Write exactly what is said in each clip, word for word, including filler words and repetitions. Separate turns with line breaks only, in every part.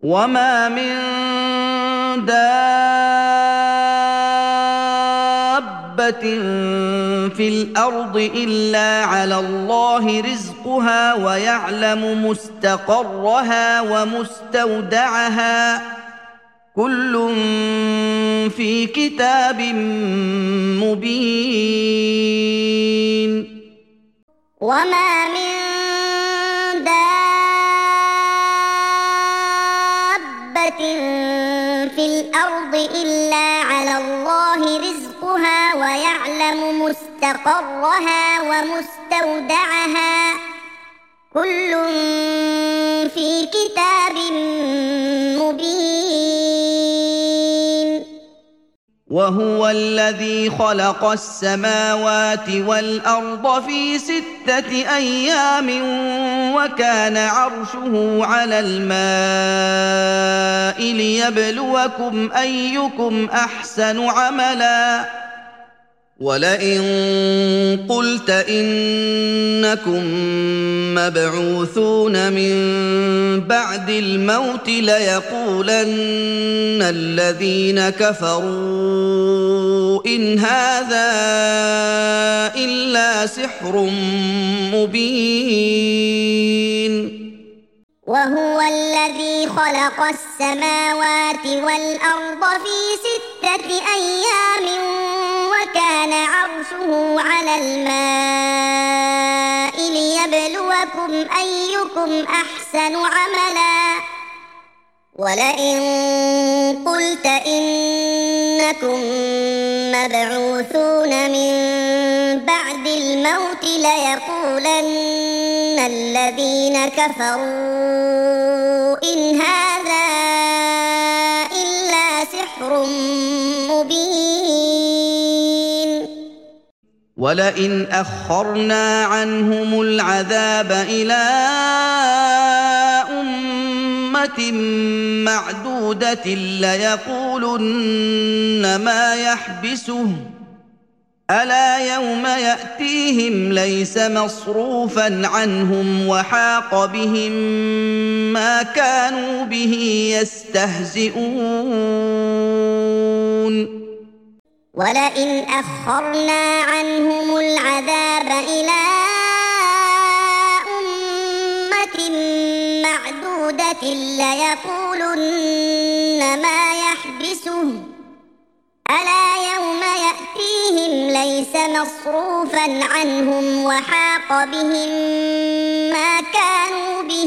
وما من دابة في الأرض إلا على الله رزقها ويعلم مستقرها ومستودعها كل في كتاب مبين.
وما من دابة في الأرض إلا على الله رزقها ويعلم مستقرها ومستودعها كل في كتاب مبين.
وهو الذي خلق السماوات والأرض في ستة أيام وكان عرشه على الماء ليبلوكم أيكم أحسن عملا ولئن قلت إنكم مبعوثون من بعد الموت ليقولن الذين كفروا إن هذا إلا سحر مبين.
وهو الذي خلق السماوات والأرض في ستة أيام وكان عرشه على الماء ليبلوكم أيكم أحسن عملا ولئن قلت إنكم مبعوثون من بعد الموت ليقولن الذين كفروا إن هذا إلا سحر مبين.
ولئن أخرنا عنهم العذاب إلى أمة معدودة ليقولن ما يحبسه ألا يوم يأتيهم ليس مصروفا عنهم وحاق بهم ما كانوا به يستهزئون.
ولئن أخرنا عنهم العذاب إلى أمة معدودة ليقولن ما يحبسه ألا يوم يأتيهم ليس مصروفا عنهم وحاق بهم ما كانوا به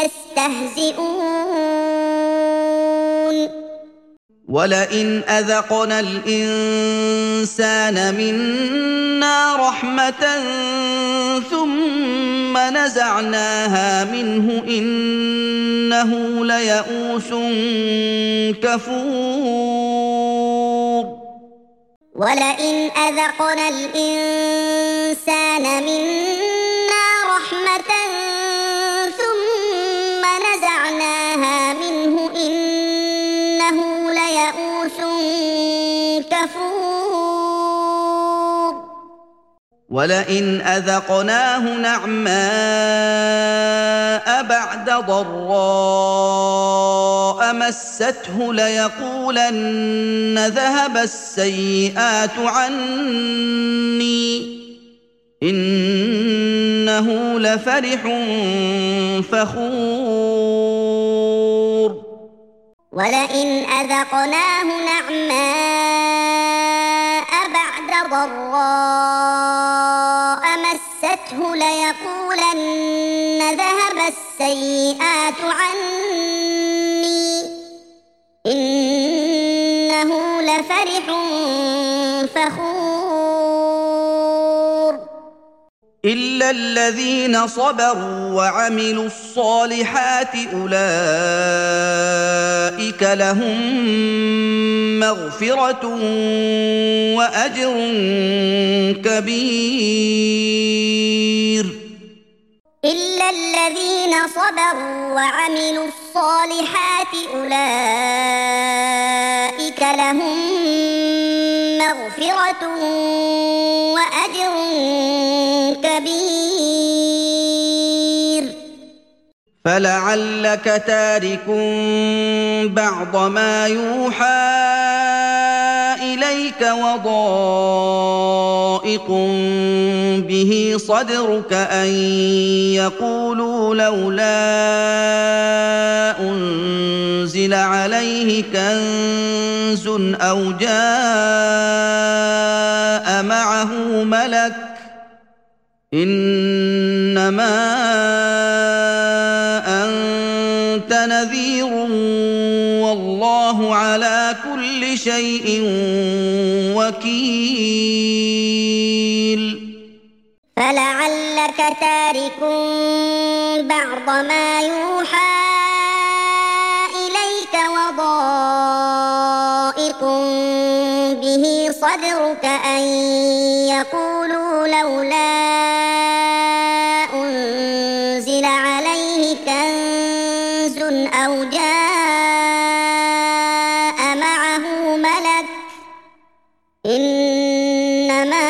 يستهزئون.
ولئن أذقنا الإنسان منا رحمة ثم نزعناها منه إنه ليئوس كفور.
ولئن أذقنا الإنسان منا رحمة ثم نزعناها منه إنه ليئوس كفور.
ولئن أذقناه نعماء بعد ضراء مسته ليقولن ذهب السيئات عني إنه لفرح فخور.
ولئن أذقناه نعماء بعد ضراء مسته ليقولن ذهب السيئات عني إنه لفرح فخور.
إلا الذين صبروا وعملوا الصالحات أولئك لهم مغفرة وأجر كبير.
إلا الذين صبروا وعملوا الصالحات أولئك لهم مغفرة وأجر كبير.
فلعلك تارك بعض ما يوحى إليك وضائق به صدرك أن يقولوا لولا أنزل عليه كنز أو جاء معه ملك إنما أنت نذير والله على كل شيء وكيل
فلعلك تارك بعض ما يوحى إليك وضائق به صدرك أن يقولوا لولا أنزل عليه كنز أو جاء معه ملك إنما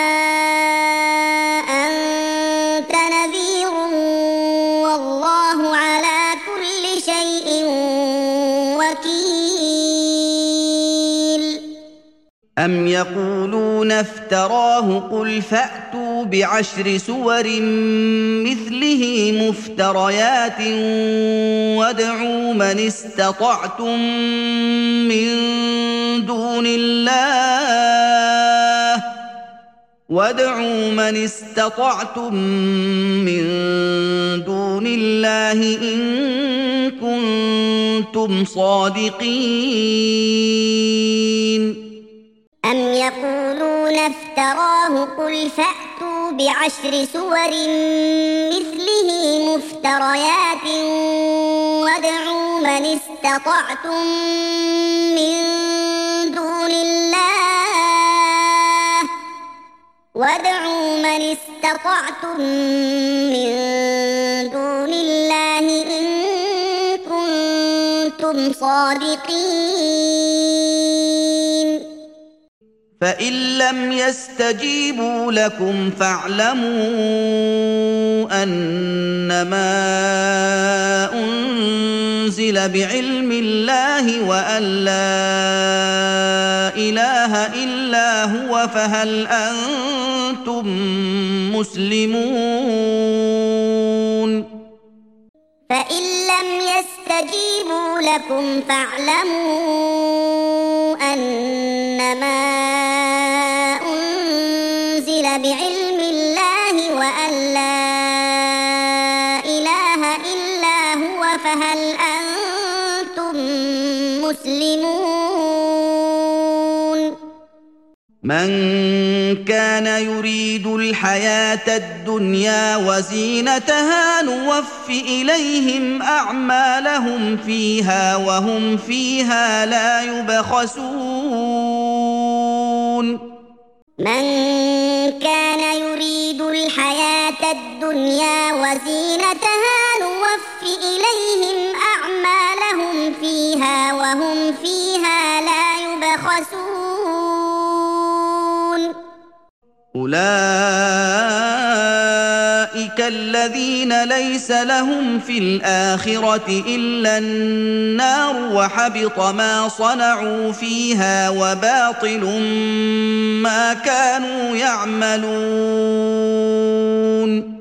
أنت نذير والله على كل شيء وكيل
أم يقولون افتراه قل فأتوا بعشر سور مثله مفتريات وادعوا من استطعتم من دون الله وادعوا من استطعتم من دون الله إن كنتم صادقين
أم يقولون افتراه قل فأتوا بعشر سور مثله مفتريات وادعوا من استطعتم من دون الله وادعوا من استطعتم من دون الله إن كنتم صادقين
فإن لم يستجيبوا لكم فاعلموا أنما أنزل بعلم الله وأن لا إله إلا هو فهل أنتم مسلمون
فإن لم يستجيبوا لكم فاعلموا أنما أنزل بعلم الله وأن لا إله إلا هو فهل أنتم مسلمون
من كان يريد الحياة الدنيا وزينتها نوف إليهم أعمالهم فيها وهم فيها لا يبخسون
من كان يريد الحياة الدنيا وزينتها نوف إليهم أعمالهم فيها وهم فيها لا يبخسون
أولئك الذين ليس لهم في الآخرة إلا النار وحبط ما صنعوا فيها وباطل ما كانوا يعملون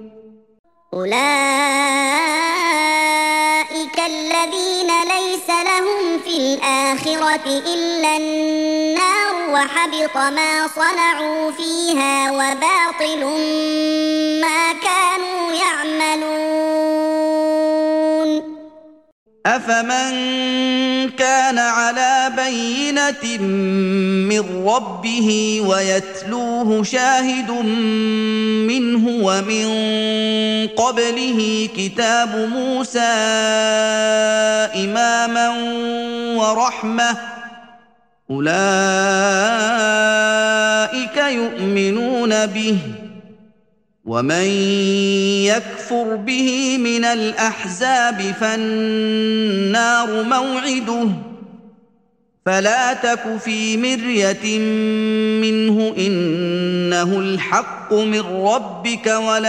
أولئك الذين ليس لهم في الآخرة إلا النار وحبط ما صنعوا فيها وباطل ما كانوا يعملون
أفمن كان على بينة من ربه ويتلوه شاهد منه ومن قبله كتاب موسى إماما ورحمة أولئك يؤمنون به ومن يكفر به من الأحزاب فالنار موعده فلا تك في مرية منه إنه الحق من ربك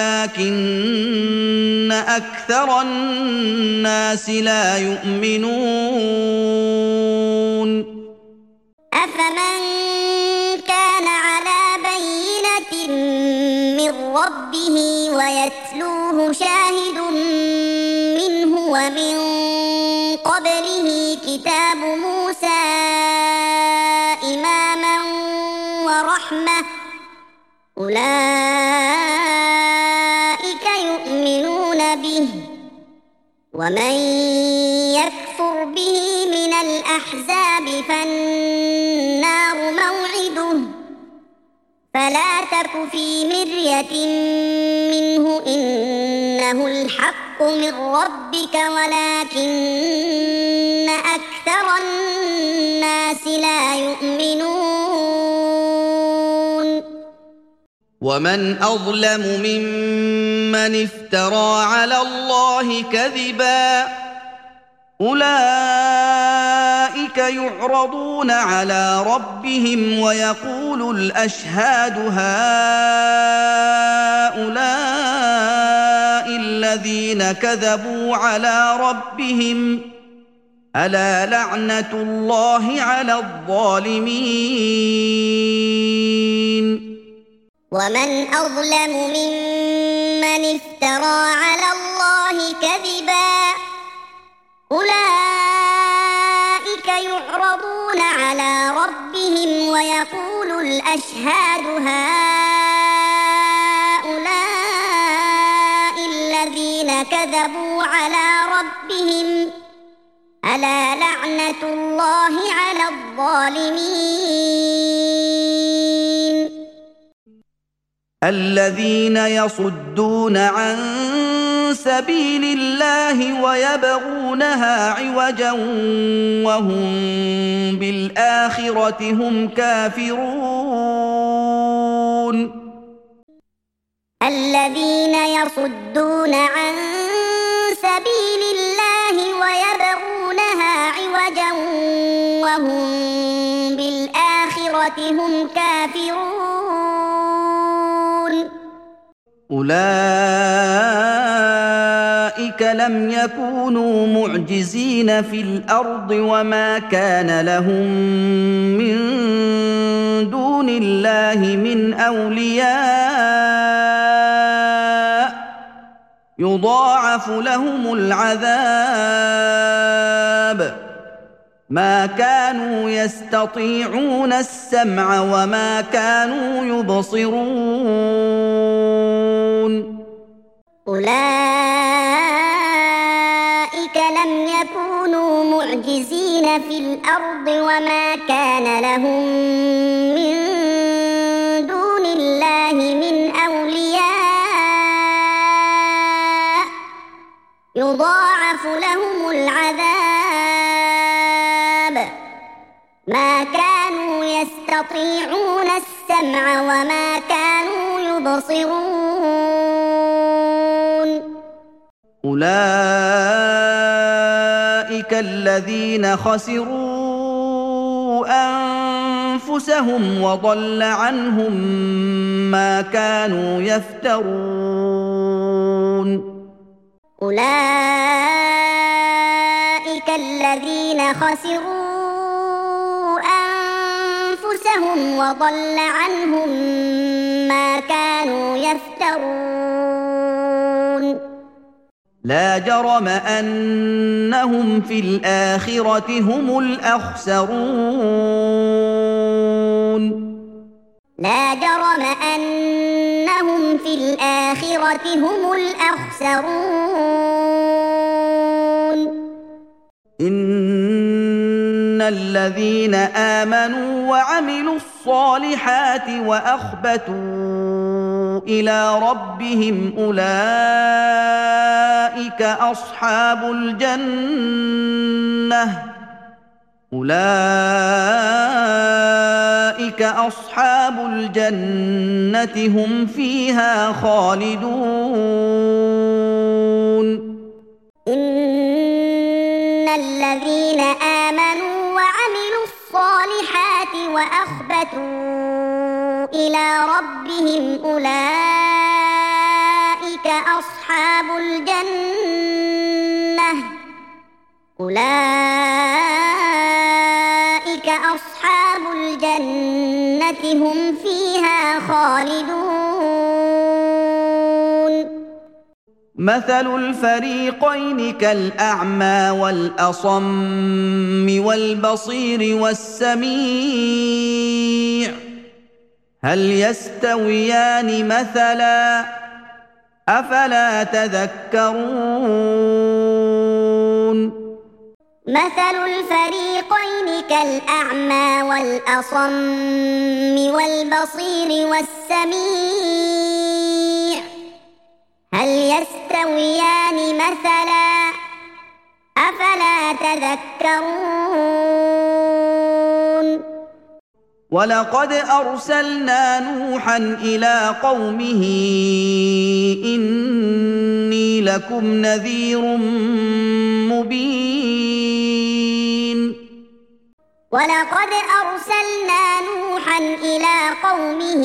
ولكن أكثر الناس لا يؤمنون
أفمن كان على بينة من ربه ويتلوه شاهد منه ومن قبله كتاب موسى إماما ورحمة أولئك يؤمنون به ومن يكفر به من الأحزاب فالنار موعده فلا تك في مرية منه إنه الحق من ربك ولكن أكثر الناس لا يؤمنون
ومن أظلم ممن افترى على الله كذبا أولئك يعرضون على ربهم ويقول الأشهاد هؤلاء الذين كذبوا على ربهم ألا لعنة الله على الظالمين
ومن أظلم ممن افترى على الله كذبا أولئك يعرضون على ربهم ويقول الأشهاد هؤلاء الذين كذبوا على ربهم ألا لعنة الله على الظالمين
الذين يصدون عن سبيل الله ويبغونها عوجا وهم بالآخرة هم كافرون
الذين يصدون عن سبيل الله ويبغونها عوجا وهم بالآخرة هم كافرون
أولئك لم يكونوا معجزين في الأرض وما كان لهم من دون الله من أولياء يضاعف لهم العذاب ما كانوا يستطيعون السمع وما كانوا يبصرون
أولئك لم يكونوا معجزين في الأرض وما كان لهم من دون الله من أولياء يضاعف لهم العذاب ما كانوا يستطيعون السمع وما كانوا يبصرون
أولئك الذين خسروا أنفسهم وضل عنهم ما كانوا يفترون
أولئك الذين خسروا أنفسهم وضل عنهم ما كانوا يفترون
لا جرم أنهم في الآخرة هم الأخسرون
لا جرم أنهم في الآخرة هم الأخسرون
إن الذين آمنوا وعملوا الصالحات وأخبتوا إلى ربهم أولئك أصحاب الجنة أولئك أصحاب الجنة هم فيها خالدون
إن الذين آمنوا وعملوا الصالحات وأخبتوا إلى ربهم أولئك أصحاب الجنة أولئك أصحاب الجنة هم فيها خالدون
مثل الفريقين كالأعمى والأصم والبصير والسميع هل يستويان مثلا أفلا تذكرون
مثل الفريقين كالأعمى والأصم والبصير والسميع هل يستويان مثلا أفلا تذكرون
ولقد أرسلنا نوحا إلى قومه إني لكم نذير مبين
ولقد أرسلنا نوحا إلى قومه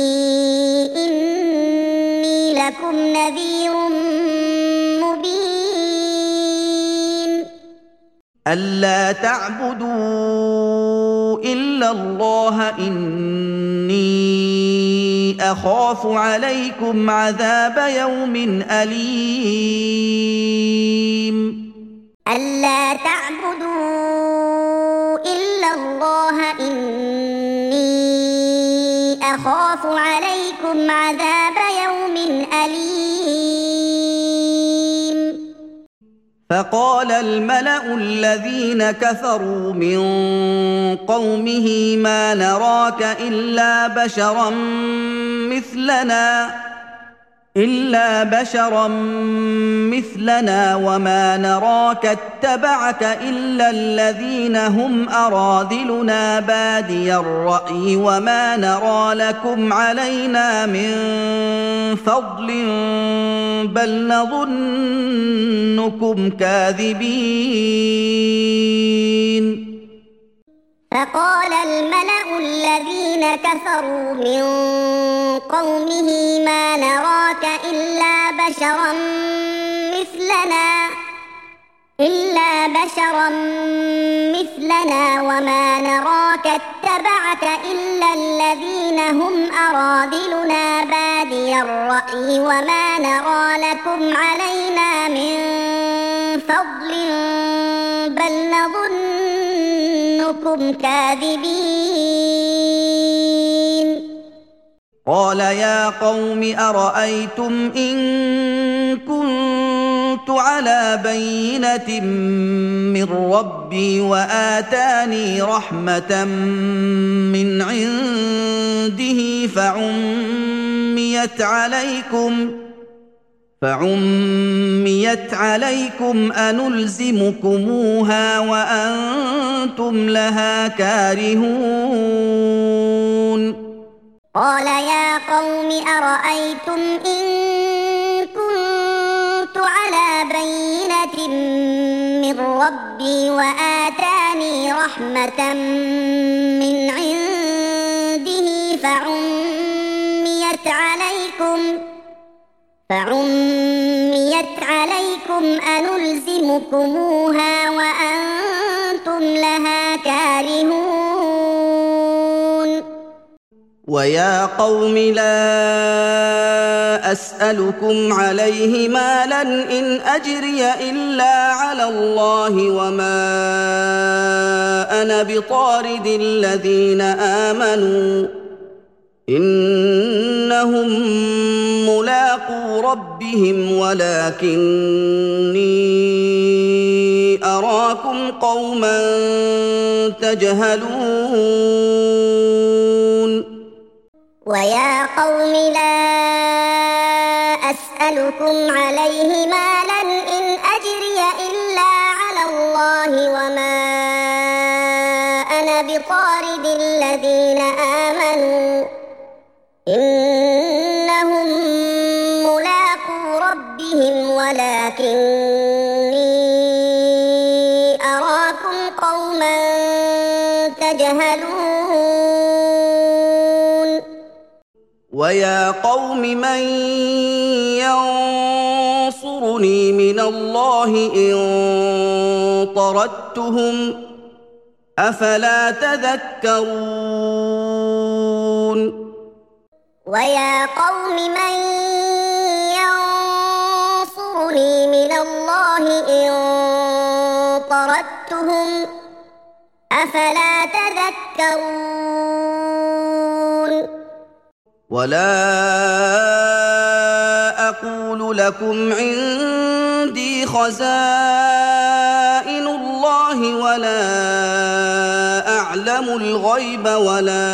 إني لكم نذير مبين
ألا تعبدوا إلا الله إني أخاف عليكم عذاب يوم أليم
ألا تعبدوا إلا الله إني أخاف عليكم عذاب يوم أليم
فقال الملأ الذين كفروا من قومه ما نراك إلا بشرا مثلنا إلا بشرا مثلنا وما نراك اتبعك إلا الذين هم أراذلنا بادي الرأي وما نرى لكم علينا من فضل بل نظنكم كاذبين
فقال الملأ الذين كفروا من قومه ما نراك إلا بشرا مثلنا إلا بشرا مثلنا وما نراك اتبعك إلا الذين هم أراذلنا بادي الرأي وما نرى لكم علينا من فضل بل نظنكم كاذبين
قال يا قوم أرأيتم إن كنت على بينة من ربي وآتاني رحمة من عنده فعميت عليكم فعميت عليكم أنلزمكموها وأنتم لها كارهون
قال يا قوم أرأيتم إن كنت على بينة من ربي وآتاني رحمة من عنده فعميت عليكم فعميت عليكم أنلزمكموها وأنتم لها كارهون
ويا قوم لا أسألكم عليه مالا إن أجري إلا على الله وما أنا بطارد الذين آمنوا إنهم ملاقو ربهم ولكني أراكم قوما تجهلون
ويا قوم لا أسألكم عليه مالا إن أجري إلا على الله وما أنا بطارد الذين آمنوا إنهم ملاقو ربهم ولكني أراكم قوما تجهلون
ويا قوم من ينصرني من الله إن طردتهم أفلا تذكرون
ويا قوم من ينصرني من الله إن طردتهم أفلا تذكرون
ولا أقول لكم عندي خزائن الله ولا أعلم الغيب ولا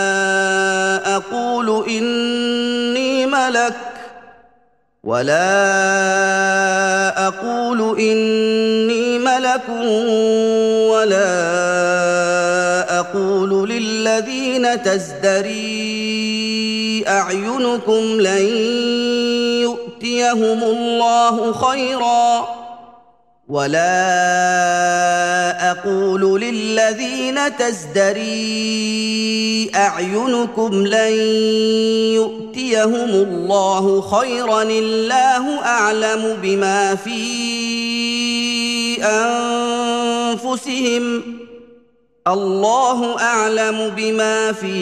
أقول إني ملك ولا أقول إني ملك ولا أقول للذين تزدري أعينكم لن يؤتيهم الله خيرا ولا أقول للذين تزدري أعينكم لن يؤتيهم الله خيرا الله أعلم بما في أنفسهم الله أعلم بما في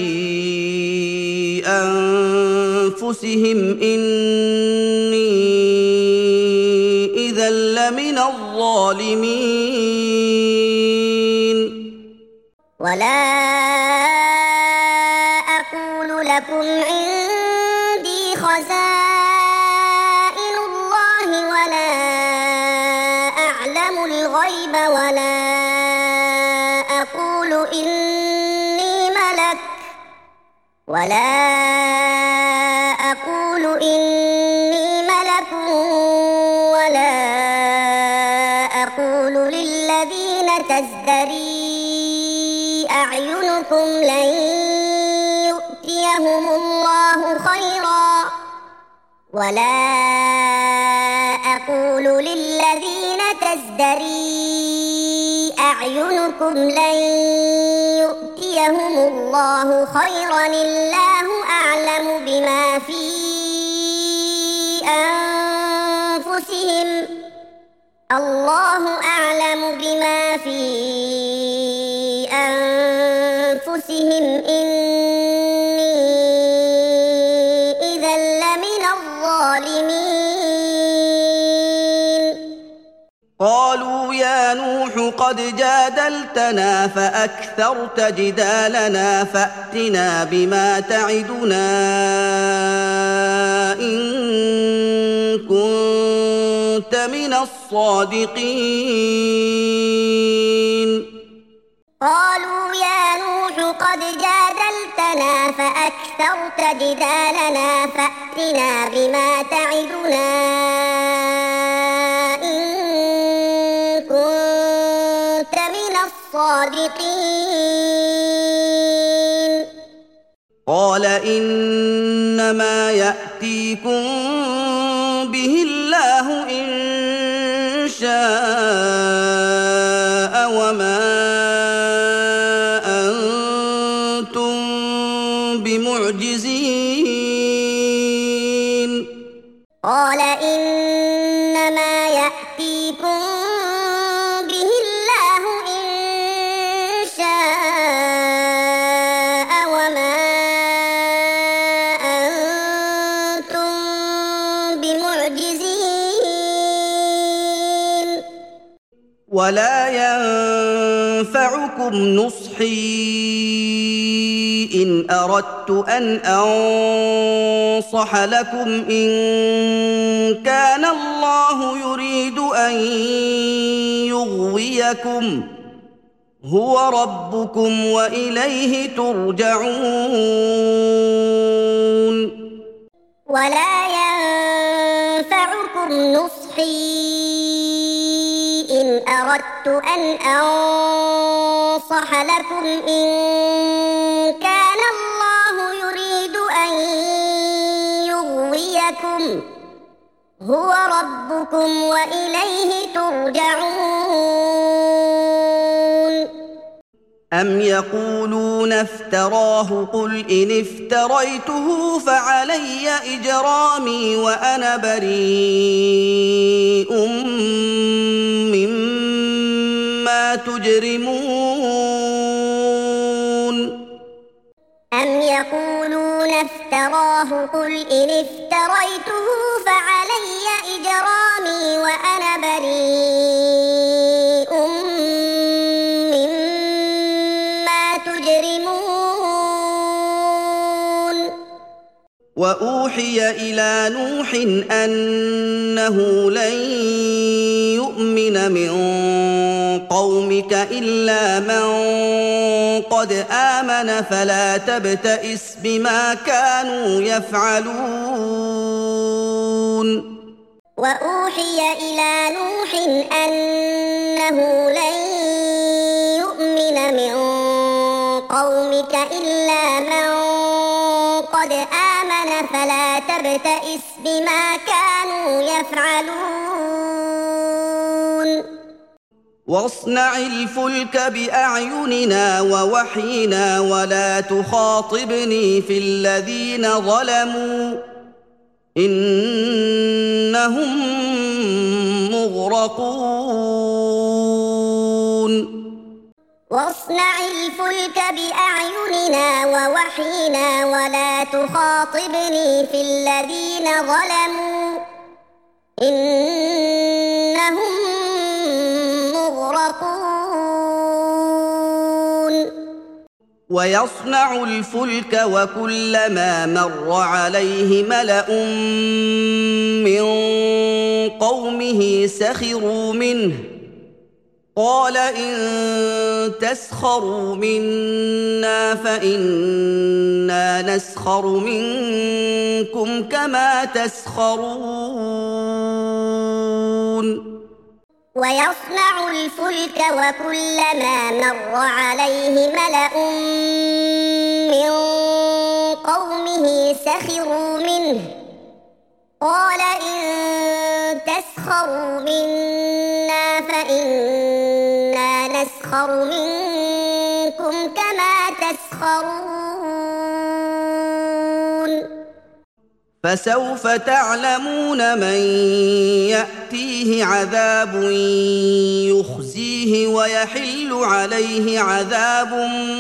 أنفسهم إني إذا لمن الظالمين
ولا أقول لكم عندي خزائن الله ولا أعلم الغيب ولا أقول إني ملك ولا أقول إني ملك ولا أقول للذين تزدري أعينكم لن يؤتيهم الله خيرا ولا أقول للذين تزدري أعينكم لن يؤتيهم الله خيرا الله أعلم بما في أنفسهم الله أعلم بما في أنفسهم إني إذا لمن الظالمين
قالوا يا نوح قد جادلتنا فأكثرت جدالنا فأتنا بما تعدنا إن كنت من الصادقين
قالوا يا نوح قد جادلتنا فأكثرت جدالنا فأتنا بما تعدنا إن كنت من الصادقين
قال إنما يأتيكم به الله إن شاء وما أنتم بمعجزين
قال إنما يأتيكم به الله إن شاء وما أنتم بمعجزين
ولا ينفعكم نصحي إن أردت أن أنصح لكم إن كان الله يريد أن يغويكم هو ربكم وإليه ترجعون
ولا ينفعكم نصحي إن أردت أن أنصح لكم إن كان الله يريد أن يغويكم هو ربكم وإليه ترجعون
أَمْ يَقُولُونَ افْتَرَاهُ قُلْ إِنِ افْتَرَيْتُهُ فَعَلَيَّ إِجْرَامِي وَأَنَا بَرِيءٌ مِّمَّا تُجْرِمُونَ
أَمْ يَقُولُونَ افْتَرَاهُ قُلْ إِنِ افْتَرَيْتُهُ فَعَلَيَّ إِجْرَامِي وَأَنَا بَرِيءٌ مِّمَّا تُجْرِمُونَ
وَأُوحِيَ إِلَىٰ نُوحٍ أَنَّهُ لَن يُؤْمِنَ مِن قَوْمِكَ إِلَّا مَن قَدْ آمَنَ فَلَا تَبْتَئِسْ بِمَا كَانُوا يَفْعَلُونَ
وَأُوحِيَ إِلَىٰ نُوحٍ أَنَّهُ لَن يُؤْمِنَ مِن قَوْمِكَ إِلَّا مَن قَدْ آمَنَ فَلَا تَبْتَئِسْ بِمَا كَانُوا يَفْعَلُونَ
وَاصْنَعِ الْفُلْكَ بِأَعْيُنِنَا وَوَحْيِنَا وَلَا تُخَاطِبْنِي فِي الَّذِينَ ظَلَمُوا إِنَّهُم مُّغْرَقُونَ
وَاصْنَعِ الْفُلْكَ بِأَعْيُنِنَا وَوَحْيِنَا وَلَا تُخَاطِبْنِي فِي الَّذِينَ ظَلَمُوا إِنَّهُم مُّغْرَقُونَ
وَيَصْنَعُ الْفُلْكَ وَكُلَّمَا مَرَّ عَلَيْهِ مَلَأٌ مِّن قَوْمِهِ سَخِرُوا مِنْهُ قَالَ إِن تَسْخَرُوا مِنَّا فَإِنَّا نَسْخَرُ مِنكُمْ كَمَا تَسْخَرُونَ
وَيَصْنَعُ الْفُلْكَ وَكُلَّمَا مَرَّ عَلَيْهِ مَلَأٌ مِّن قَوْمِهِ سَخِرُوا مِنْهُ قَالَ إِن تَسْخَرُوا مِنَّا فَإِنَّا نَسْخَرُ مِنكُمْ كَمَا تَسْخَرُونَ
فَسَوْفَ تَعْلَمُونَ مَن يَأْتِيهِ عَذَابٌ يُخْزِيهِ وَيَحِلُّ عَلَيْهِ عَذَابٌ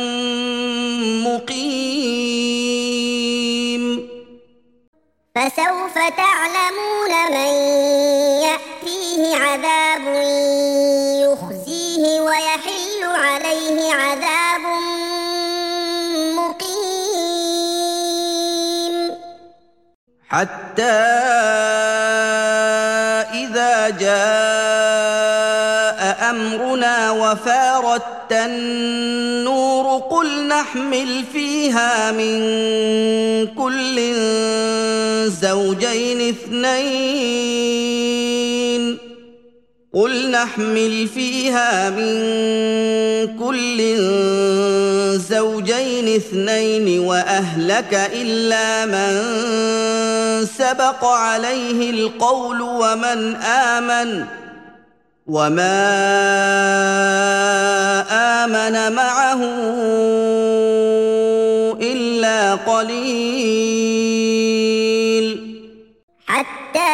مُّقِيمٌ
فَسَوْفَ تَعْلَمُونَ مَن يَأْتِيهِ عَذَابٌ يُخْزِيهِ وَيَحِلُّ عَلَيْهِ عَذَابٌ مُّقِيمٌ
حَتَّى إِذَا جَاءَ أَمْرُنَا وَفَارَتِ النُّورُ قُلْ نَحْمِلُ فِيهَا مِن كُلٍّ زَوْجَيْنِ اثْنَيْنِ قُلْ نَحْمِلُ فِيهَا مِن كُلٍّ زَوْجَيْنِ اثْنَيْنِ وَأَهْلَكَ إِلَّا مَن سَبَقَ عَلَيْهِ الْقَوْلُ وَمَنْ آمَنَ وَمَا آمَنَ مَعَهُ إِلَّا قَلِيلٌ
حَتَّى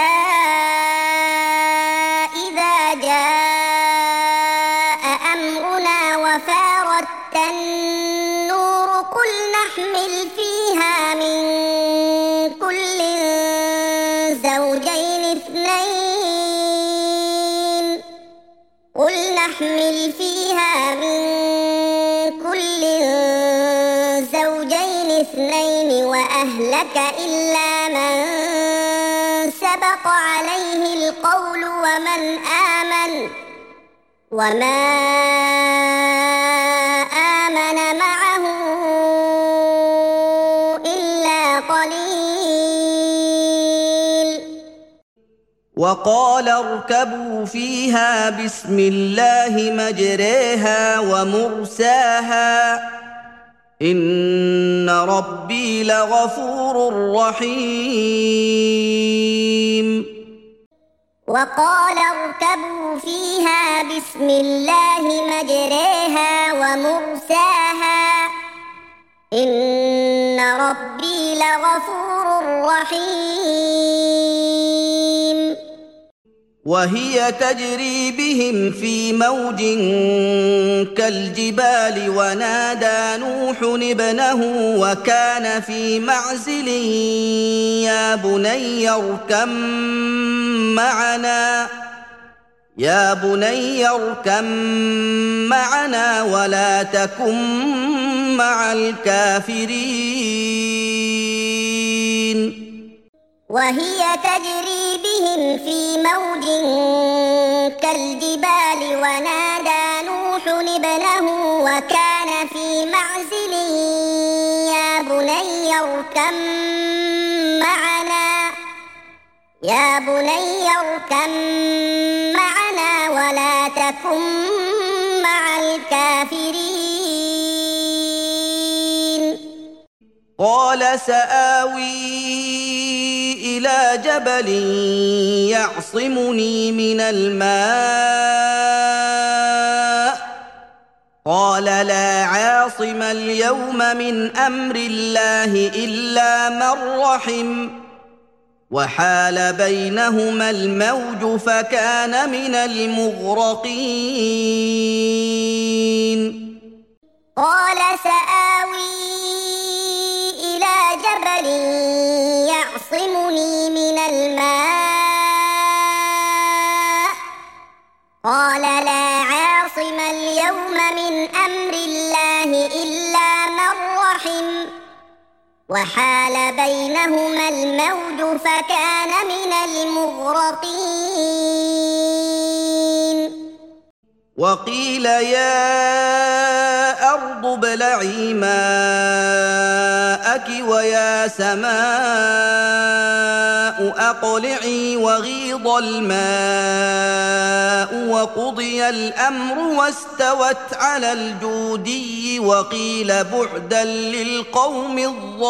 إِذَا جَاءَ أَمْرُنَا وَفَارَتِ النُّورُ قُلْ نَحْمِلُ فِيهَا مِن كُلٍّ زَوْجَيْنِ اثْنَيْنِ قُلْ نَحْمِلُ فِيهَا مِن كُلٍّ زَوْجَيْنِ اثْنَيْنِ وَأَهْلَكَ إِلَّا مَن سَبَقَ عَلَيْهِ الْقَوْلُ وَمَنْ آمَنَ وَمَا آمَنَ مَعَهُ إِلَّا قَلِيلٌ
وَقَالَ ارْكَبُوا فِيهَا بِسْمِ اللَّهِ مَجْرَاهَا وَمُرْسَاهَا إِنَّ رَبِّي لَغَفُورٌ رَّحِيمٌ
وَقَالَ ارْكَبُوا فِيهَا بِسْمِ اللَّهِ مَجْرَاهَا وَمُرْسَاهَا إن ربي لغفور رحيم.
وهي تجري بهم في موج كالجبال ونادى نوح ابنه وكان في معزل يا بني اركب معنا يا بني اركب معنا ولا تكن مع الكافرين.
وهي تجري بهم في موج كالجبال ونادى نوح ابنه وكان في معزل يا بني اركب معنا يا بني اركب معنا ولا تكن مع الكافرين.
قال سآوي إلى جبل يعصمني من الماء قال لا عاصم اليوم من أمر الله إلا من رحم وحال بينهما الموج فكان من المغرقين.
قال سآوي إلى جبل يعصمني من الماء قال لا عاصم اليوم من أمر الله إلا من رحم وحال بينهما الموج فكان من المغرقين.
وقيل يا أرض ابلعي ماءك ويا سماء أقلعي وغيض الماء وقضي الأمر واستوت على الجودي وقيل بعدا للقوم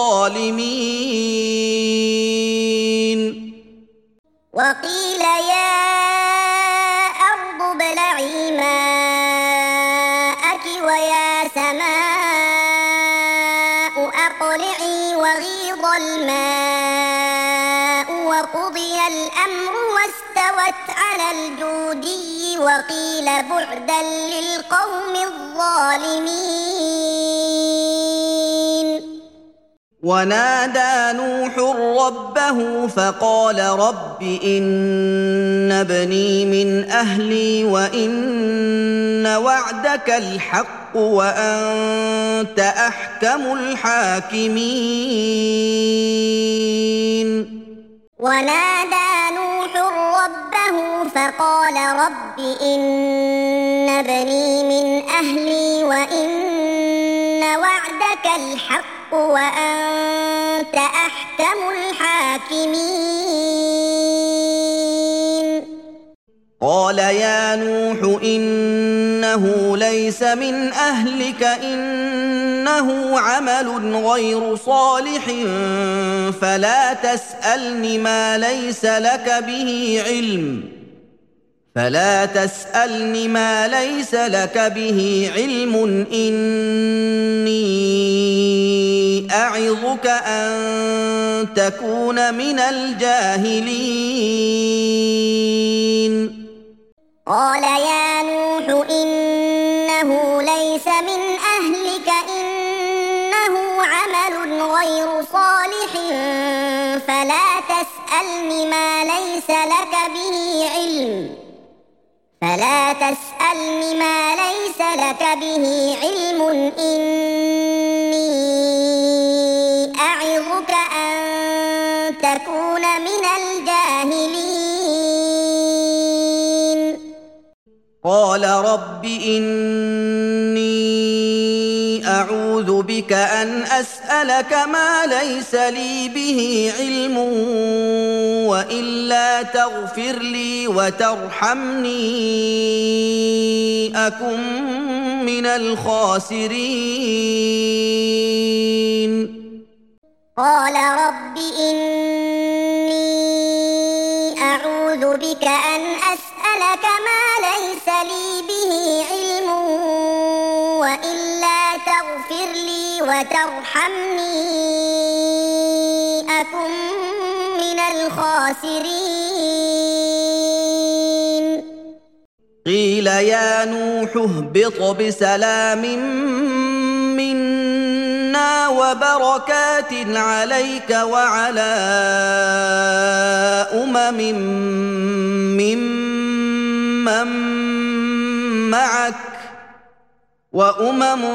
الظالمين.
وقيل يا أرض ابلعي ماءك ويا سماء أقلعي وغيض الماء وقضي الأمر واستوت على الجودي وقيل بعدا للقوم الظالمين.
ونادى نوح ربه فقال رب إن ابني من أهلي وإن وعدك الحق وأنت أحكم الحاكمين.
ونادى نوح ربه فقال رب إن ابني من أهلي وإن وعدك الحق وأنت أحكم الحاكمين.
قال يا نوح إنه ليس من أهلك إنه عمل غير صالح فلا تسألني ما ليس لك به علم فلا تسألني ما ليس لك به علم إني أعظك أن تكون من الجاهلين.
قال يا نوح إنه ليس من أهلك إنه عمل غير صالح فلا تسألني ما ليس لك به علم فلا تسألني ما ليس لك به علم إني أعظك أن تكون من الجاهلين.
قال رب إني أعوذ بك أن أسألك ما ليس لي به علم وإلا تغفر لي وترحمني أكن من الخاسرين.
قال رب إني أعوذ بك أن أسألك ما ليس لي به علم وإلا تغفر لي وترحمني أكن من الخاسرين
قيل يا نوح اهبط بسلام منا وبركات عليك وعلى أمم ممن معك وأمم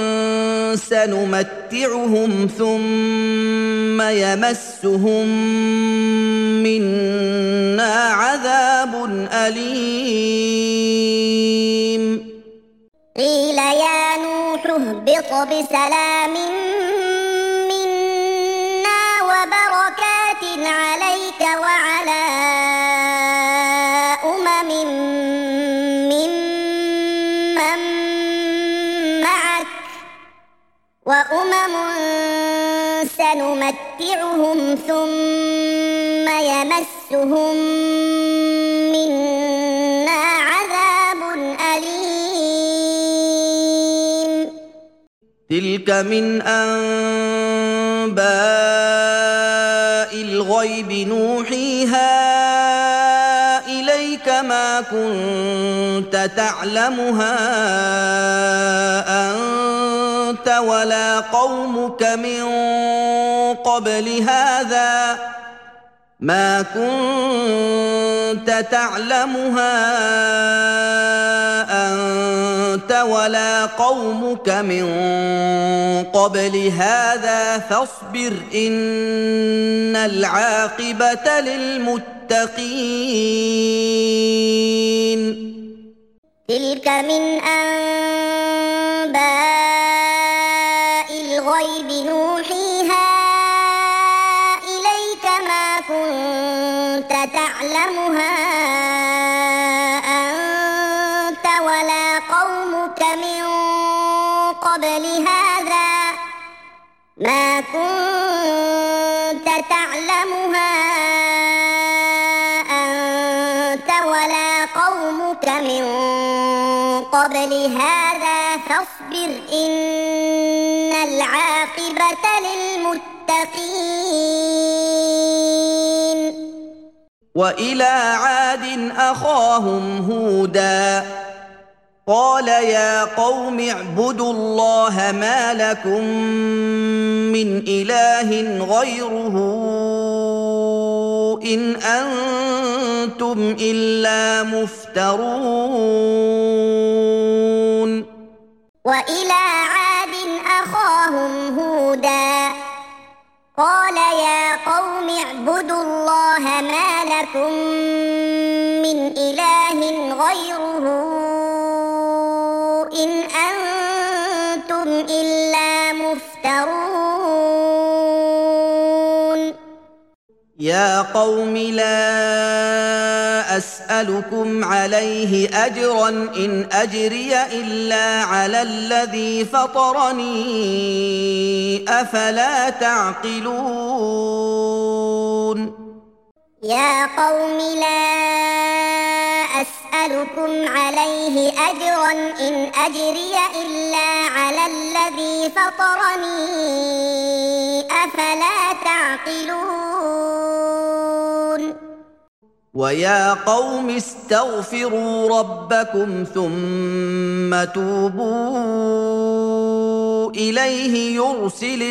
سنمتعهم ثم يمسهم منا عذاب أليم
قيل يا نوح اهبط بسلام منا وبركات عليك وعلى أمم ممن معك وأمم سنمتعهم ثم يمسهم منا عذاب أليم
تلك من أنباء الغيب نوحيها إليك ما كنت تعلمها أنت ولا قومك من قبل هذا ما كنت تعلمها أنت ولا قومك من قبل هذا فاصبر إن العاقبة للمتقين
تلك من أنباء الغيب نوحيها إليك ما كنت تعلمها أنت ولا قومك من قبل هذا ما كنت تعلمها أنت ولا قومك من قبل هذا فاصبر إن العاقبة للمتقين
وإلى عاد أخاهم هودا قال يا قوم اعبدوا الله ما لكم من إله غيره إن أنتم إلا مفترون
وإلى عاد أخاهم هودا قال يا قوم اعبدوا الله ما لكم من إله غيره إن أنتم إلا مفترون
يا قوم لا أسألكم عليه أجرا إن أجري إلا على الذي فطرني أفلا تعقلون
يا قوم لا أسألكم عليه أجرا إن أجري إلا على الذي فطرني أفلا تعقلون
ويا قوم استغفروا ربكم ثم توبوا إليه يرسل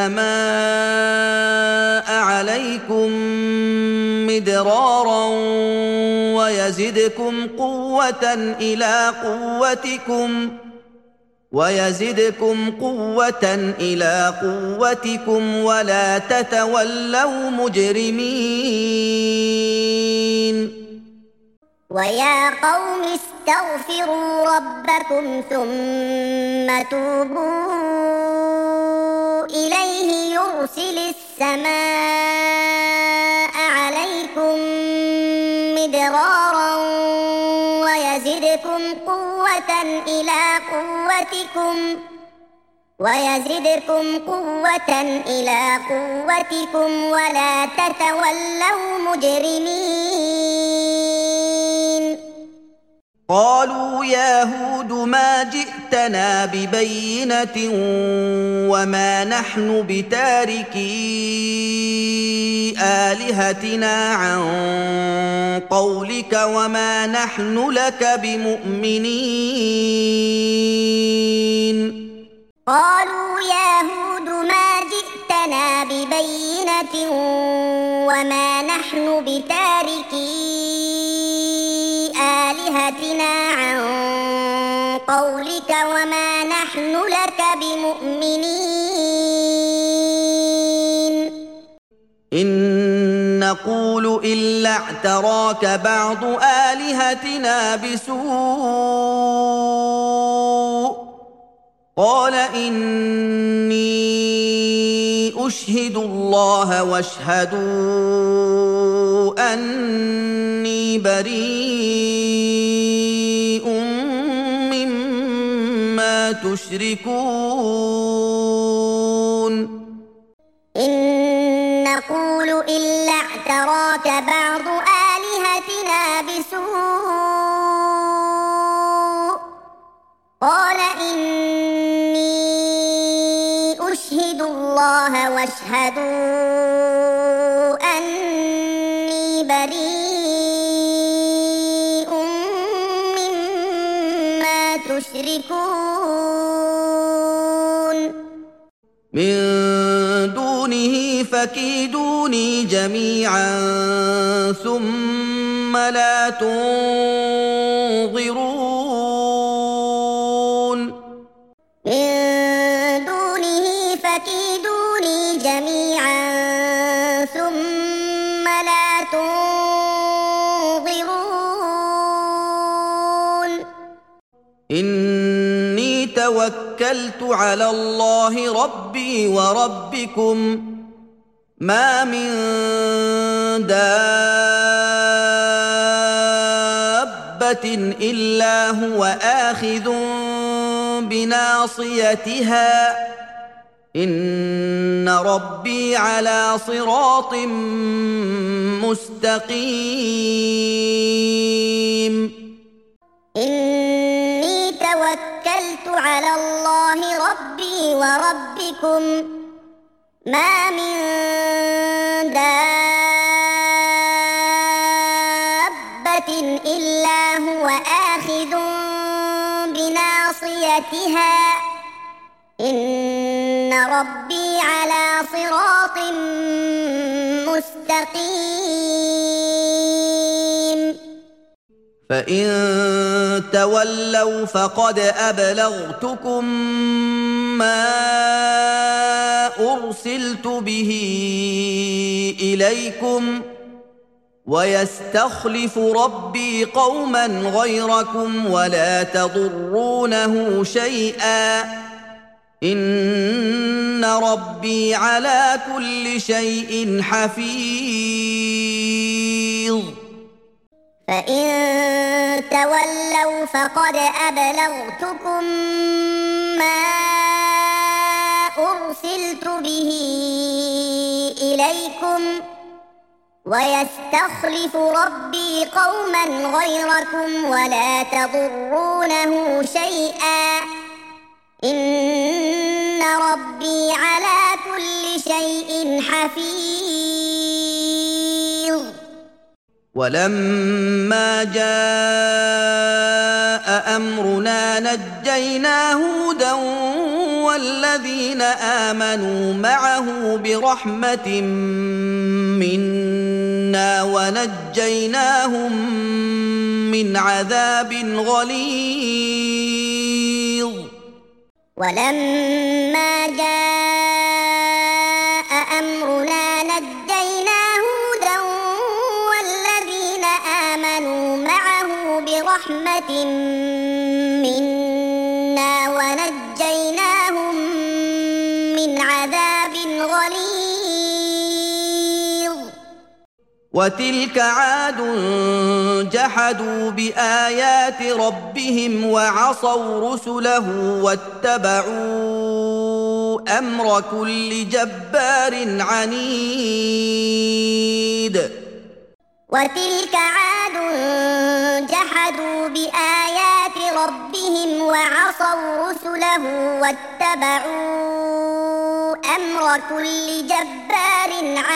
السماء عليكم مدرارا ويزدكم قوة إلى قوتكم ويزدكم قوة إلى قوتكم ولا تتولوا مجرمين
ويا قوم استغفروا ربكم ثم توبوا إليه يرسل السماء عليكم مدرارا ويزدكم قوة إلى قوتكم ويزدكم قوة إلى قوتكم ولا تتولوا مجرمين
قالوا يا هود ما جئتنا ببينة وما نحن بتاركي آلهتنا عن قولك وما نحن لك بمؤمنين.
قالوا يا هود ما جئتنا ببينة وما نحن بتاركي آلهتنا عن قولك وما نحن لك بمؤمنين.
إن نقول إلا اعتراك بعض آلهتنا بسوء قال إني أشهد الله واشهدوا أني بريء مما تشركون.
إن نقول إلا اعتراك بعض آلهتنا بسوء قال إني أشهد الله واشهدوا أني بريء مما تشركون.
من دونه فكيدوني جميعا ثم لا تنظرون.
من دونه فكيدوني جميعا ثم لا تنظرون.
إني توكلت على الله ربي وربكم ما من دابة إلا هو آخذ بناصيتها إن ربي على صراط مستقيم.
إني توكلت على الله ربي وربكم ما من دابة إلا هو آخذ بناصيتها إن ربي على صراط مستقيم.
فإن تولوا فقد أبلغتكم ما أرسلت به إليكم ويستخلف ربي قوما غيركم ولا تضرونه شيئا إن ربي على كل شيء حفيظ.
فإن تولوا فقد أبلغتكم ما أرسلت به إليكم ويستخلف ربي قوما غيركم ولا تضرونه شيئا إن ربي على كل شيء حفيظ.
ولما جاء أمرنا نجينا هودا والذين آمنوا معه برحمة منا ونجيناهم من عذاب غليظ.
ولما جاء أمرنا نجينا هودا والذين آمنوا معه برحمة منا ونجيناهم من عذاب غليظ.
وتلك عاد جحدوا بآيات ربهم وعصوا رسله واتبعوا أمر كل جبار عنيد.
وتلك عاد وعاد جحدوا بآيات ربهم وعصوا رسله واتبعوا أمر كل جبار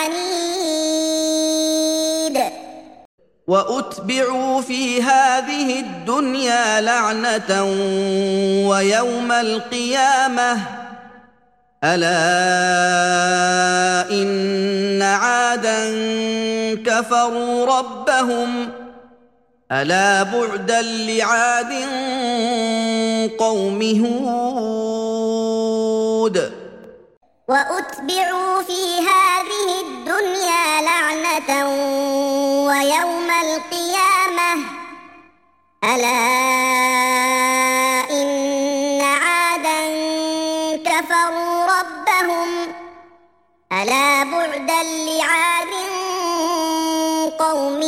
عنيد
وأتبعوا في هذه الدنيا لعنة ويوم القيامة ألا إن عادا كفروا ربهم ألا بعدا لعاد قوم هود
وأتبعوا في هذه الدنيا لعنة ويوم القيامة ألا إن عادا كفروا ربهم ألا بعدا لعاد قوم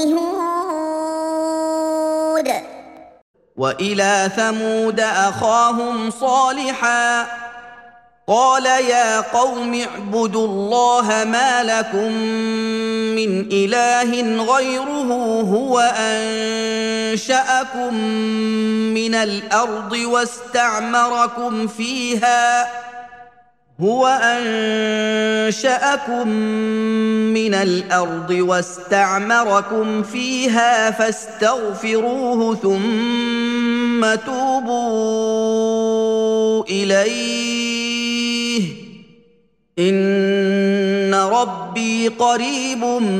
هود
وإلى ثمود أخاهم صالحا قال يا قوم اعبدوا الله ما لكم من إله غيره هو أنشأكم من الأرض واستعمركم فيها هو أنشأكم من الأرض واستعمركم فيها فاستغفروه ثم توبوا إليه إن ربي قريب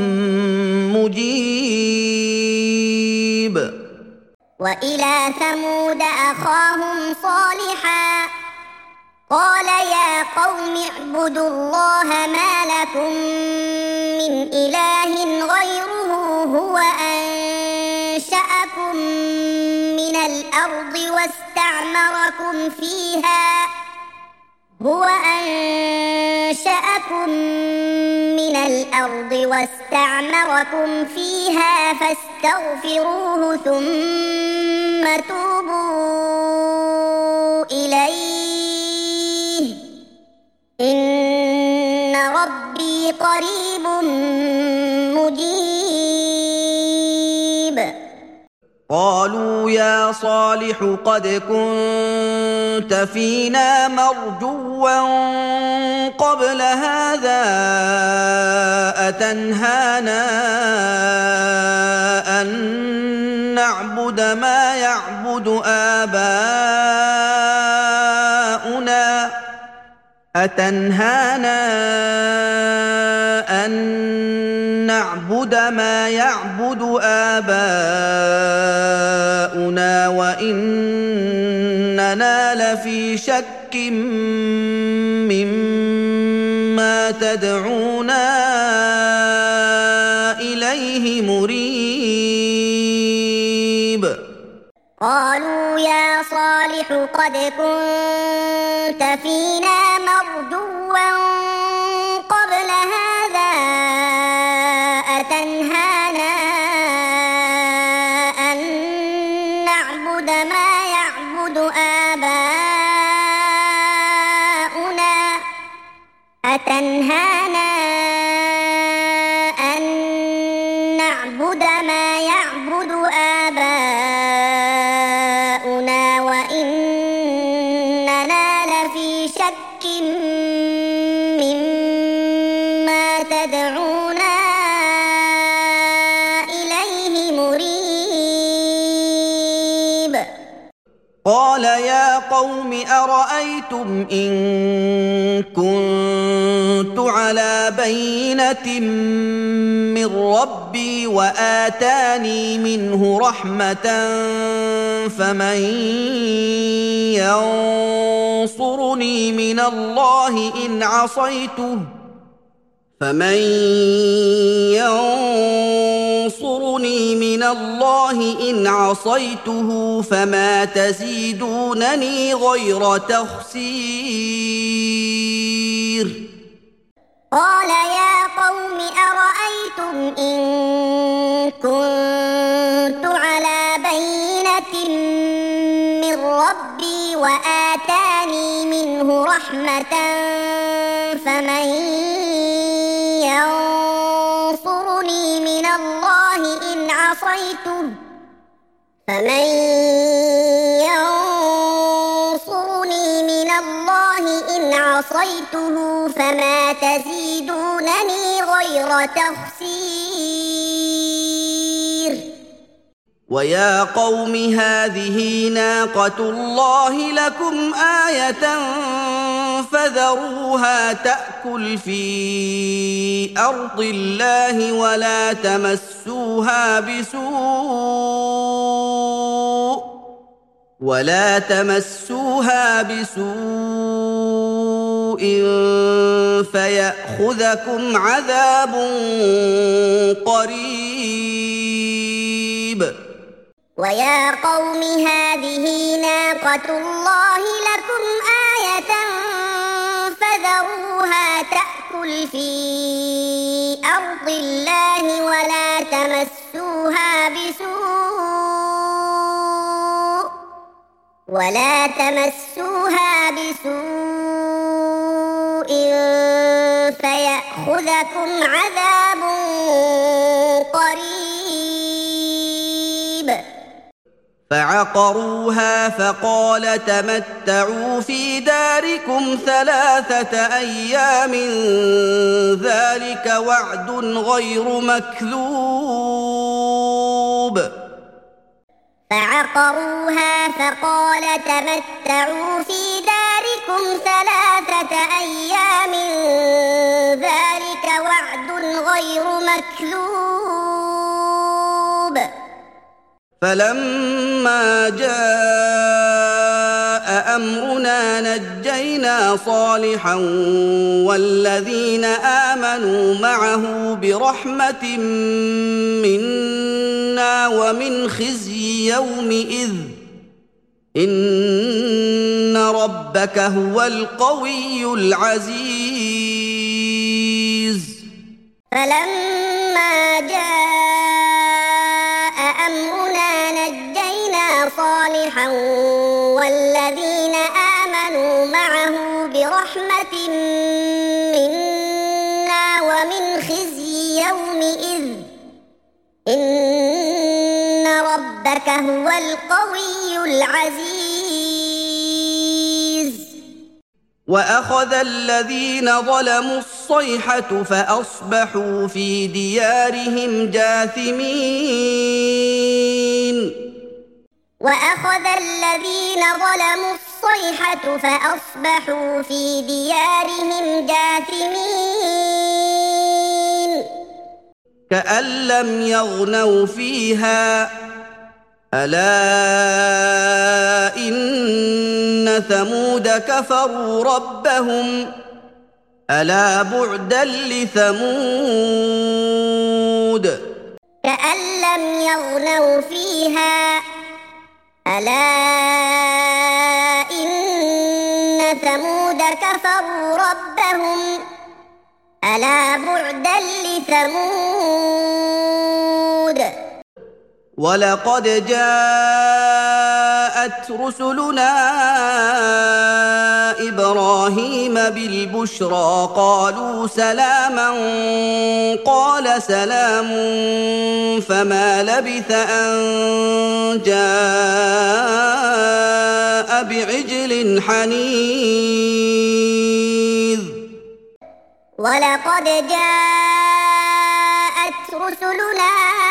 مجيب
وإلى ثمود أخاهم صالحا قال يا قوم اعبدوا الله ما لكم من إله غيره هو أنشأكم من الأرض واستعمركم فيها هو أنشأكم من الأرض واستعمركم فيها فاستغفروه ثم توبوا إليه إن ربي قريب مجيب
قالوا يا صالح قد كنت فينا مرجوا قبل هذا أتنهانا أن نعبد ما يعبد آباؤنا أتنهانا أن نعبد ما يعبد آباؤنا وإننا لفي شك مما تدعونا إليه مريب
قالوا يا صالح قد كنت فينا مرجوا قبل هذا أتنهانا أن نعبد ما يعبد آباؤنا أتنهانا أن نعبد ما يعبد آباؤنا وإننا لفي شك مما تدعونا إليه مريب
قال يا قوم أرأيتم إن كنت على بينة من ربي وآتاني منه رحمة فمن ينصرني من الله إن عصيته فمن ينصرني من الله إن عصيته فما تزيدونني غير تخسير
قال يا قوم أرأيتم إن كنت على بينة من ربي وآتاني منه رحمة فمن ينصرني من الله إن عصيته فمن ينصرني من الله إن عصيته فما تزيدونني غير تخسير
ويا قوم هذه ناقة الله لكم آية فذروها تأكل في أرض الله ولا تمسوها بسوء ولا تمسوها بسوء فيأخذكم عذاب قريب
ويا قوم هذه ناقة الله لكم آية فذروها تأكل في أرض الله ولا تمسوها بسوء ولا تمسوها بسوء فيأخذكم عذاب قريب
فعقروها فقال تمتعوا في داركم ثلاثة أيام ذلك وعد غير مكذوب
فعقروها فقال تمتعوا في داركم ثلاثة أيام ذلك وعد غير مكذوب
فلما جاء أمرنا نجينا صالحا والذين آمنوا معه برحمة منا ومن خزي يومئذ إن ربك هو القوي العزيز
فلما جاء أمرنا نجينا صالحا والذين آمنوا معه برحمة منا ومن خزي يومئذ إن ربك هو القوي العزيز
وأخذ الذين ظلموا الصيحة فأصبحوا في ديارهم جاثمين
وأخذ الذين ظلموا الصيحة فأصبحوا في ديارهم جاثمين
كأن لم يغنوا فيها ألا إن ثمود كفروا ربهم ألا بعدا لثمود
كأن لم يغنوا فيها ألا إن ثمود كفروا ربهم ألا بعدا لثمود
ولقد جاءت رسلنا إبراهيم بالبشرى قالوا سلاما قال سلام فما لبث أن جاء بعجل حنيذ
ولقد جاءت رسلنا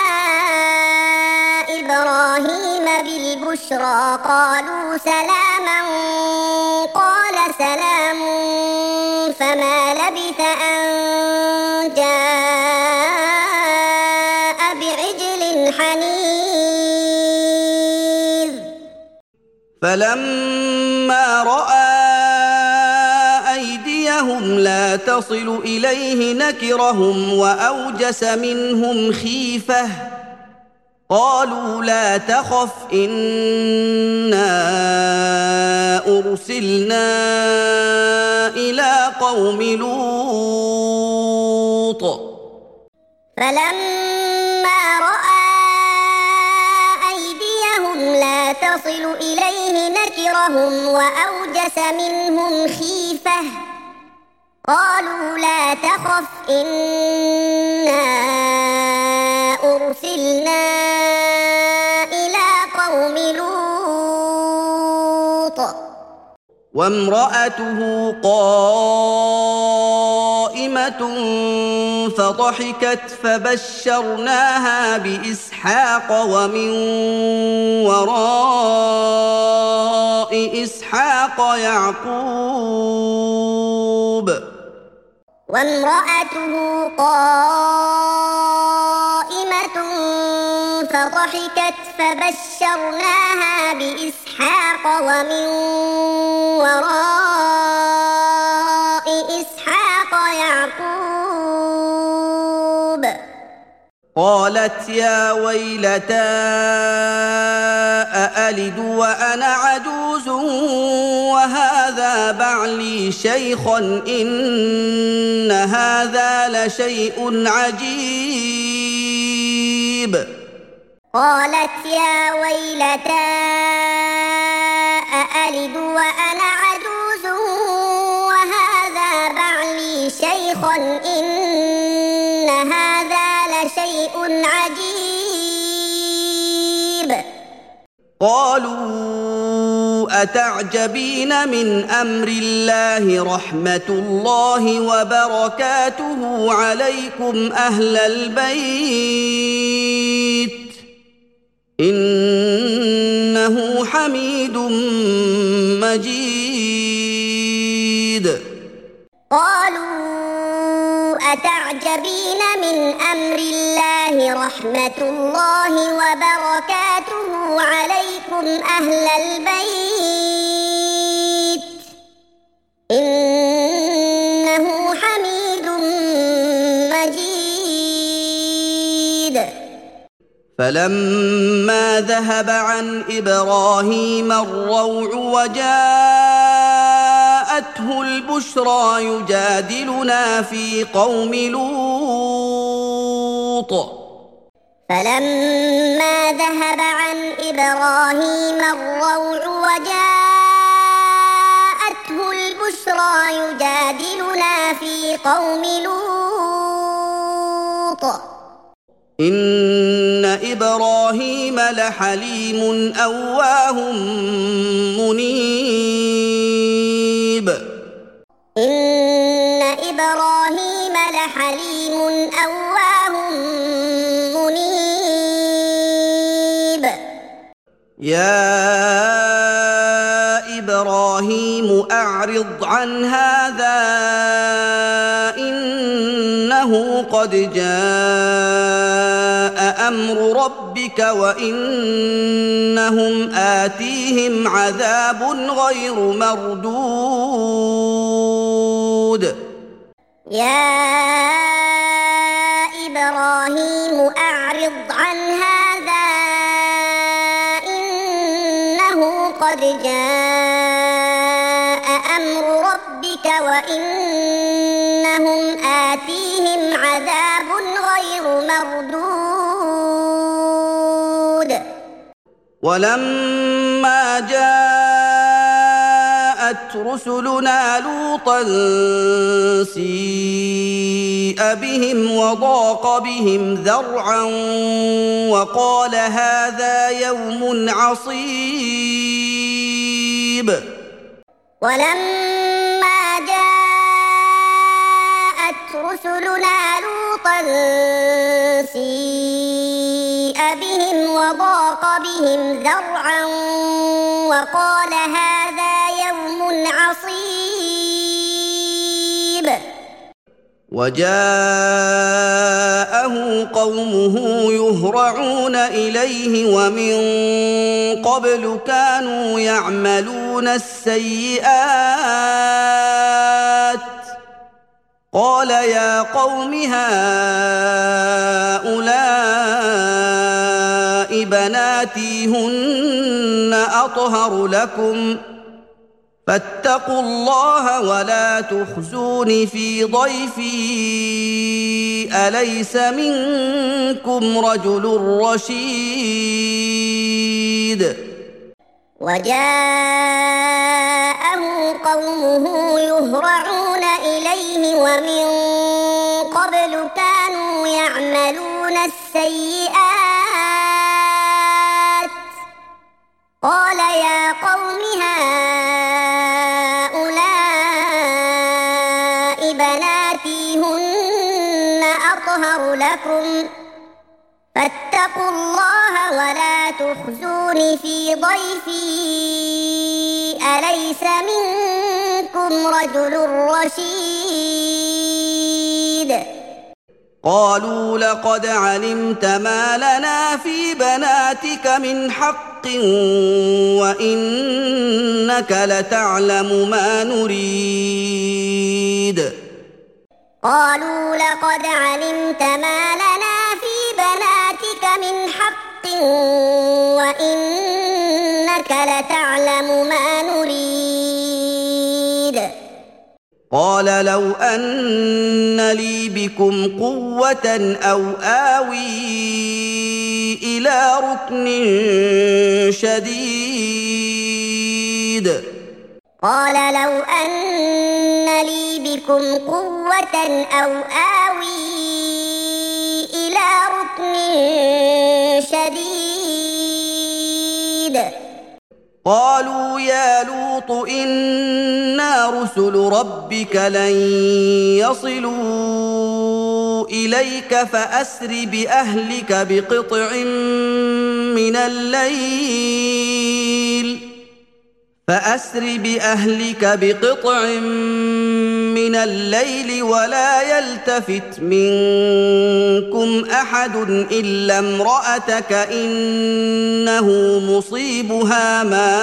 إبراهيم بالبشرى قالوا سلاما قال سلام فما لبث أن جاء بعجل حنيذ
فلما رأى أيديهم لا تصل إليه نكرهم وأوجس منهم خيفة قالوا لا تخف إنا أرسلنا إلى قوم لوط
فلما رأى أيديهم لا تصل إليه نكرهم وأوجس منهم خيفة قالوا لا تخف إنا أرسلنا أرسلنا إلى قوم لوط
وامرأته قائمة فضحكت فبشرناها بإسحاق ومن وراء إسحاق يعقوب
وامرأته قائمة فضحكت فبشرناها بإسحاق ومن وراء إسحاق يعقوب
قالت يا ويلتى أألد وأنا عجوز وهذا بعلي شيخا إن هذا لشيء عجيب
قالت يا ويلتى أألد وأنا عجوز وهذا بعلي شيخا إن هذا لشيء عجيب
قالوا أتعجبين من أمر الله رحمة الله وبركاته عليكم أهل البيت إنه حميد مجيد
قالوا أتعجبين من أمر الله رحمة الله وبركاته عليكم أهل البيت إنه حميد مجيد
فلما ذهب عن إبراهيم الروع وجاءته البشرى يجادلنا في قوم لوط
فلما ذهب عن إبراهيم الروع وجاءته البشرى يجادلنا في قوم لوط
إن إبراهيم لحليم أواه منيب
إن إبراهيم لحليم أواه منيب
يا إبراهيم أعرض عن هذا إنه قد جاء أمر ربك وإنهم آتيهم عذاب غير مردود
يا إبراهيم أعرض عن هذا إنه قد جاء أمر ربك وإنهم آتيهم عذاب غير مردود
ولما جاءت رسلنا لوطا سيء بهم وضاق بهم ذرعا وقال هذا يوم عصيب
ولما جاءت رسلنا لوطا سيء بهم وضاق بهم ذرعا وقال هذا يوم عصيب
وجاءه قومه يهرعون إليه ومن قبل كانوا يعملون السيئات قال يا قوم هؤلاء بناتي هن أطهر لكم فاتقوا الله ولا تخزون في ضيفي أليس منكم رجل رشيد
وجاءه قومه يهرعون إليه ومن قبل كانوا يعملون السيئات قال يا قوم هؤلاء بناتي هن أطهر لكم فاتقوا الله ولا تخزوني في ضيفي أليس منكم رجل رشيد
قالوا لقد علمت ما لنا في بناتك من حق وإنك لتعلم ما نريد
قالوا لقد علمت ما لنا في بناتك من حق وإنك لتعلم ما نريد
قال لو أن لي بكم قوة أو آوي إلى ركن شديد
قال لو أن لي بكم قوة أو آوي إلى ركن شديد
قالوا يا لوط إنا رسل ربك لن يصلوا إليك فأسر بأهلك بقطع من الليل فأسر بأهلك بقطع من الليل ولا يلتفت منكم أحد إلا امرأتك إنه مصيبها ما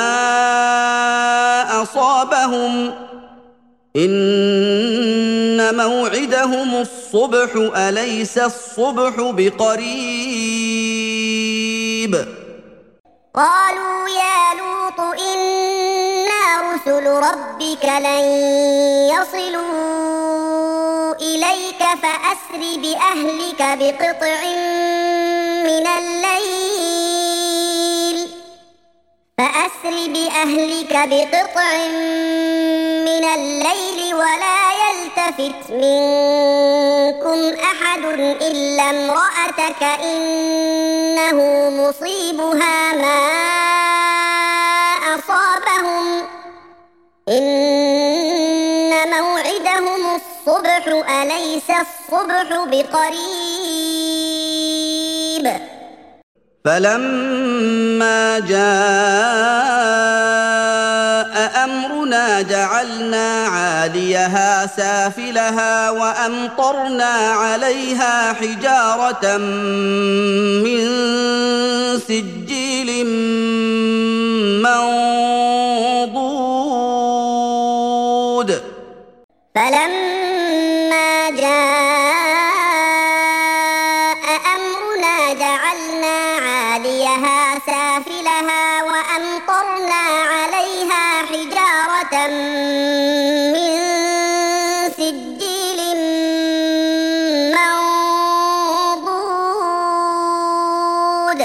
أصابهم إن موعدهم الصبح أليس الصبح بقريب
قالوا يا لوط إنا رسل ربك لن يصلوا إليك فأسر بأهلك بقطع من الليل فأسر بأهلك بقطع من الليل ولا يلتفت منكم أحد إلا امرأتك إنه مصيبها ما أصابهم إن موعدهم الصبح أليس الصبح بقريب
فلما جاء أمرنا جعلنا عاليها سافلها وأمطرنا عليها حجارة من سجيل منضود
فلما جاء أمرنا جعلنا عاليها سافلها وأمطرنا عليها حجارة من سجيل منضود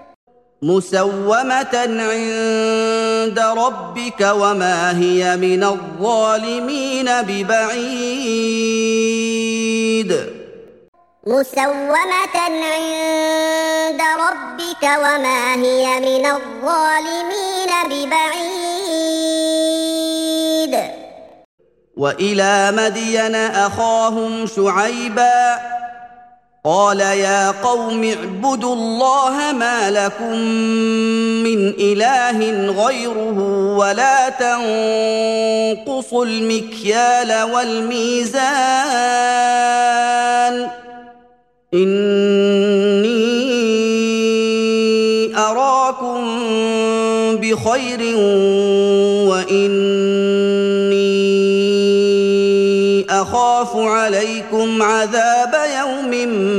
مسومة عند ربك وما هي من الظالمين ببعيد
مسومة عند ربك وما هي من الظالمين ببعيد
وإلى مدين أخاهم شعيبا قال يا قوم اعبدوا الله ما لكم من إله غيره ولا تنقصوا المكيال والميزان إني أراكم بخير وإني أخاف عليكم عذاب يوم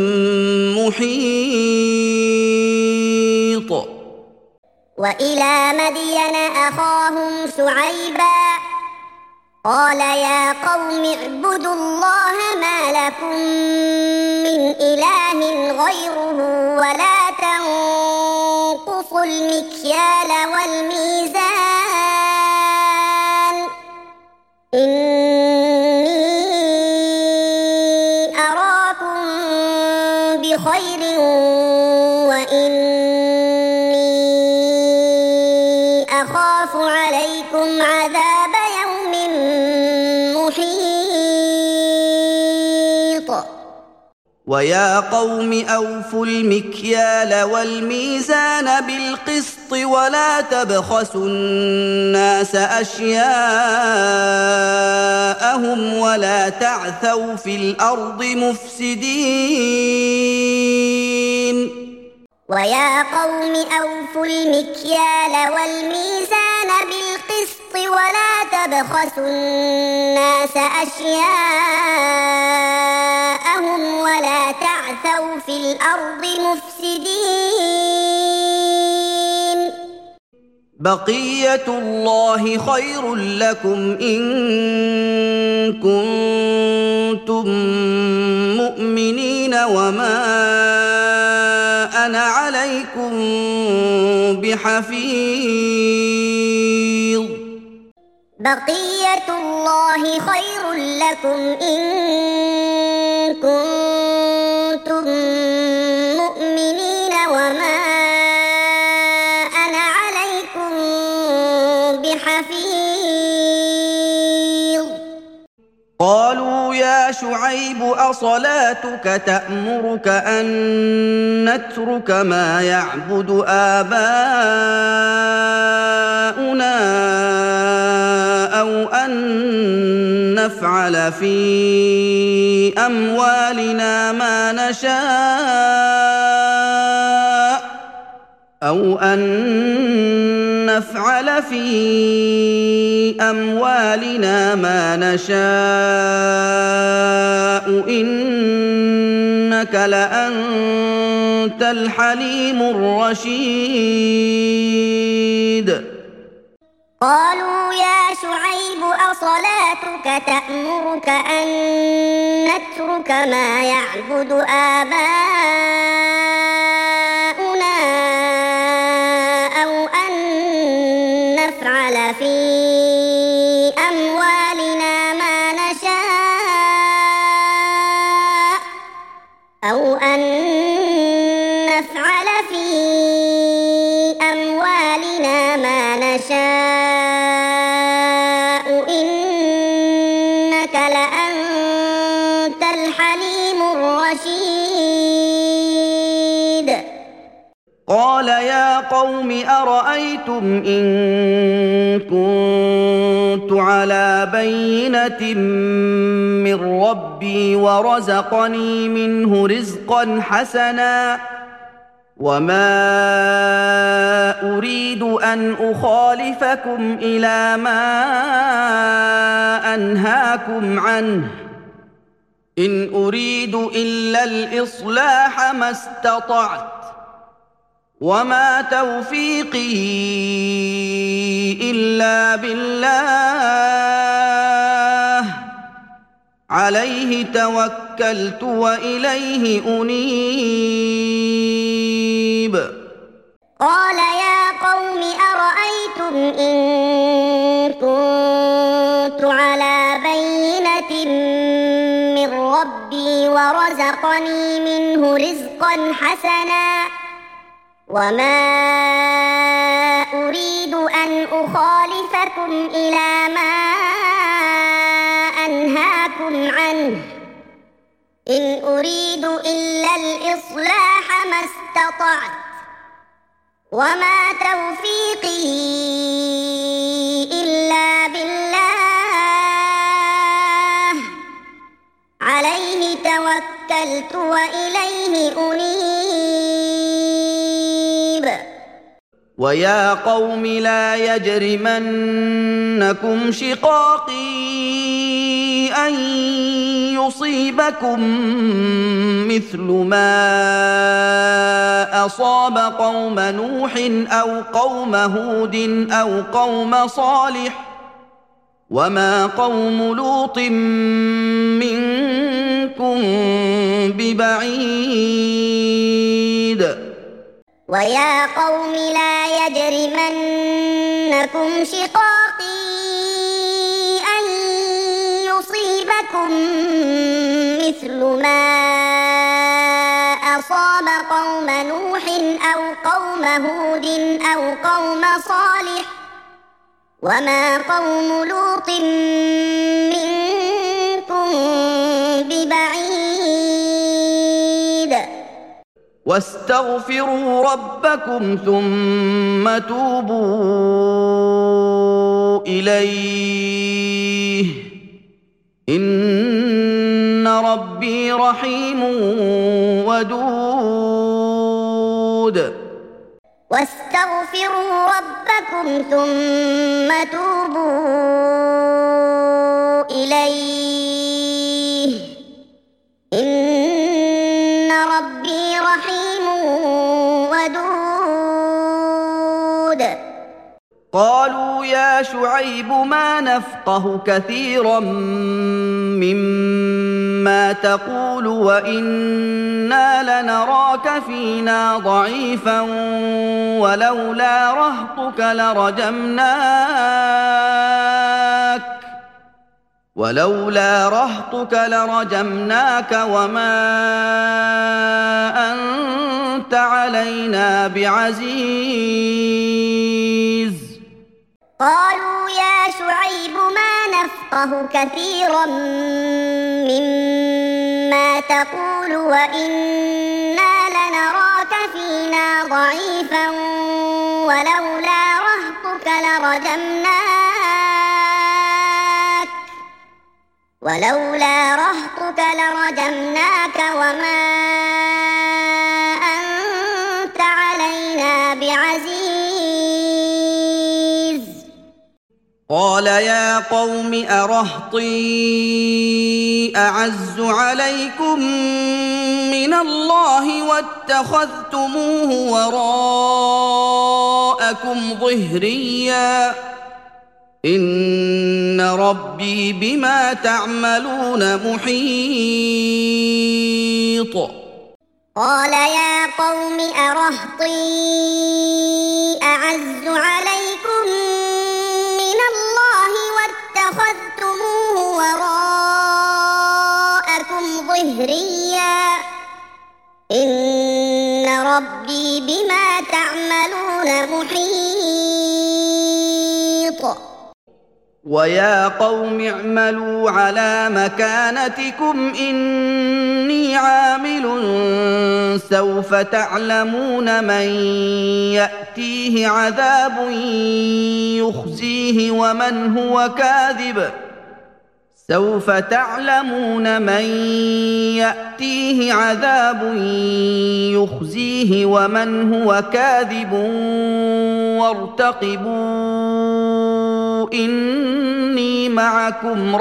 محيط
وإلى مدين أخاهم شعيبا قال يا قوم اعبدوا الله ما لكم من إله غيره ولا تنقصوا المكيال والميزان إني أراكم بخير وإني
ويا قوم أوفوا المكيال والميزان بالقسط ولا تبخسوا الناس أشياءهم ولا تعثوا في الأرض مفسدين
ويا قوم أوفوا المكيال والميزان بالقسط ولا تبخسوا الناس أشياءهم ولا تعثوا في الأرض مفسدين
بقية الله خير لكم إن كنتم مؤمنين وما أنا عليكم بحفيظ
بقية الله خير لكم إن كنتم مؤمنين وما أنا عليكم بحفيظ
قالوا يا شعيب أصلاتك تأمرك أن نترك ما يعبد آباؤنا أو أن نفعل في أموالنا ما نشاء أو أن نفعل في أموالنا ما نشاء إنك لأنت الحليم الرشيد
قالوا يا شعيب أصلاتك تأمرك أن نترك ما يعبد آباؤنا أو أن نفعل في أموالنا ما نشاء أو أن نفعل في أموالنا ما نشاء إنك لأنت الحليم الرشيد
قال يا قوم أرأيتم إن كنت على بينة من ربي ورزقني منه رزقا حسنا وما أريد أن أخالفكم إلى ما أنهاكم عنه إن أريد إلا الإصلاح ما استطعت وما توفيقي إلا بالله عليه توكلت وإليه أنيب
قال يا قوم أرأيتم إن كنت على بينة من ربي ورزقني منه رزقا حسنا وما أريد أن أخالفكم إلى ما أنهاكم عنه إن أريد إلا الإصلاح ما استطعت وما توفيقي إلا بالله عليه توكلت وإليه أنيب
ويا قوم لا يجرمنكم شقاقي أن يصيبكم مثل ما أصاب قوم نوح أو قوم هود أو قوم صالح وما قوم لوط منكم ببعيد
ويا قوم لا يجرمنكم شقاقي أن يصيبكم مثل ما أصاب قوم نوح أو قوم هود أو قوم صالح وما قوم لوط منكم ببعيد
واستغفروا ربكم ثم توبوا إليه إن ربي رحيم ودود
واستغفروا ربكم ثم توبوا إليه إن ربي رحيم ودود
قالوا يا شعيب ما نفقه كثيرا مما تقول وإنا لنراك فينا ضعيفا ولولا رهطك لرجمناك ولولا رهطك لرجمناك وما أنت علينا بعزيز
قالوا يا شعيب ما نفقه كثيرا مما تقول وإنا لنراك فينا ضعيفا ولولا رهطك لرجمناك ولولا رهطك لرجمناك وما أنت علينا بعزيز
قال يا قوم أرهطي أعز عليكم من الله واتخذتموه وراءكم ظهريا إن ربي بما تعملون محيط
قال يا قوم أرهطي أعز عليكم من الله واتخذتموه وراءكم ظهريا إن ربي بما تعملون محيط
ويا قوم اعملوا على مكانتكم إني عامل سوف تعلمون من يأتيه عذاب يخزيه ومن هو كاذب سوف تعلمون من يأتيه عذاب يخزيه ومن هو كاذب وارتقبوا إني معكم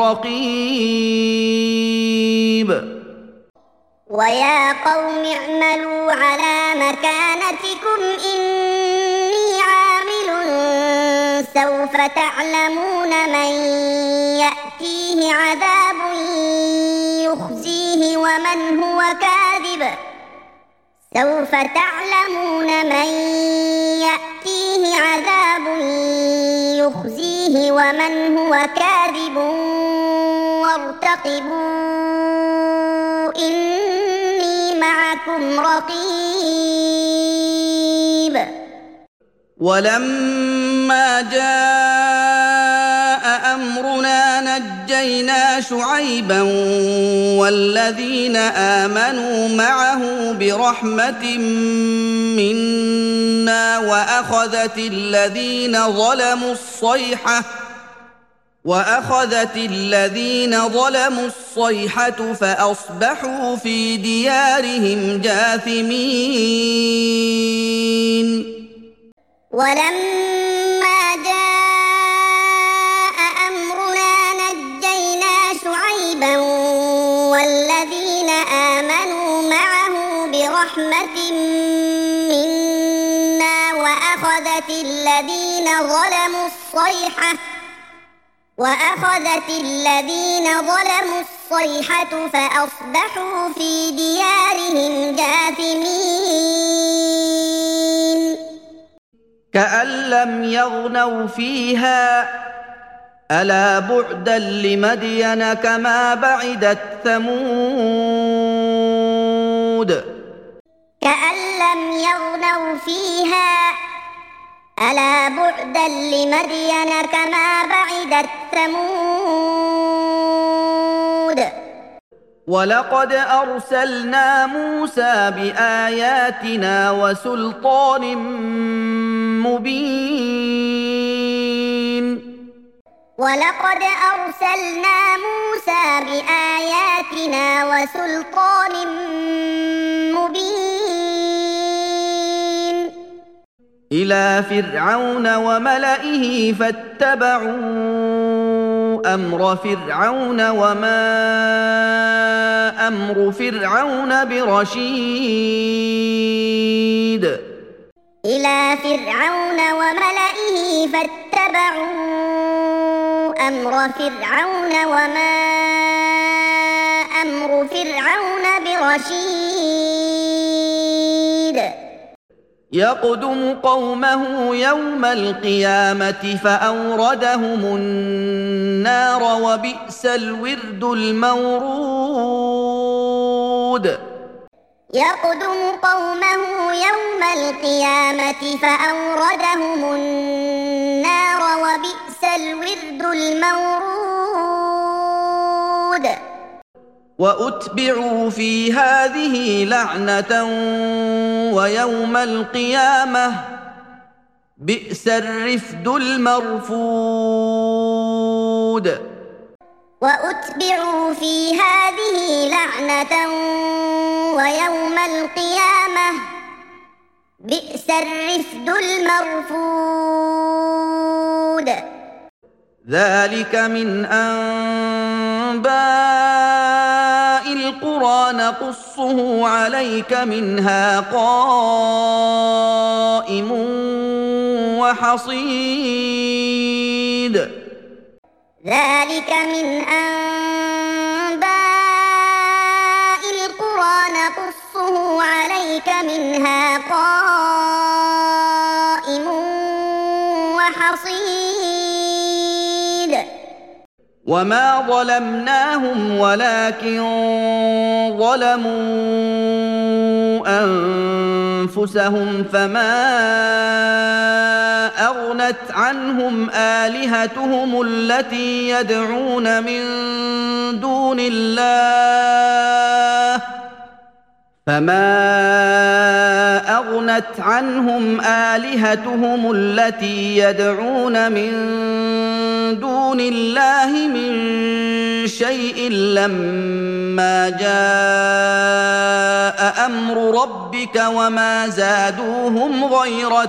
رقيب
ويا قوم اعملوا على مكانتكم إني عامل سوف تعلمون من يأتيه عذاب يخزيه ومن هو كاذب سوف تعلمون من يأتيه عذاب يخزيه ومن هو كاذب وارتقبوا إني معكم رقيب
ولما جاء أمرنا نجينا شعيبا والذين آمنوا معه برحمة منا وأخذت الذين ظلموا الصيحة وأخذت الذين ظلموا الصيحة فأصبحوا في ديارهم جاثمين
ولما جاء أمرنا نجينا شعيبا والذين آمنوا معه برحمة منا وأخذت الذين ظلموا الصيحة وأخذت الذين ظلموا الصيحة فأصبحوا في ديارهم جاثمين
كأن لم يغنوا فيها ألا بعدا لمدين كما بعدت ثمود
كأن لم يغنوا فيها ألا بعدا لمدين كما بعدت ثمود
ولقد أرسلنا موسى بآياتنا وسلطان مبين
ولقد أرسلنا موسى بآياتنا وسلطان مبين
إلى فرعون وملئه فاتبعوا أمر فرعون وما أمر فرعون برشيد
إلى فرعون وملئه فاتبعوا أمر فرعون وما أمر فرعون برشيد
يقدم قومه يوم القيامة فأوردهم النار وبئس الورد المورود
يقدم قومه يوم القيامة فأوردهم النار وبئس الورد المورود
وأتبعوا في هذه لعنة ويوم القيامة بئس الرفد المرفود
وأتبعوا في هذه لعنة ويوم القيامة بئس الرفد المرفود
ذلك من أنباء القرى نقصه عليك منها قائم وحصيد
ذلك من أنباء القرى نقصه عليك منها قائم وحصيد
وما ظلمناهم ولكن ظلموا أنفسهم فما أغنت عنهم آلهتهم التي يدعون من دون الله فما أغنت عنهم آلهتهم التي يدعون من دون الله من شيء لما جاء أمر ربك وما زادوهم غير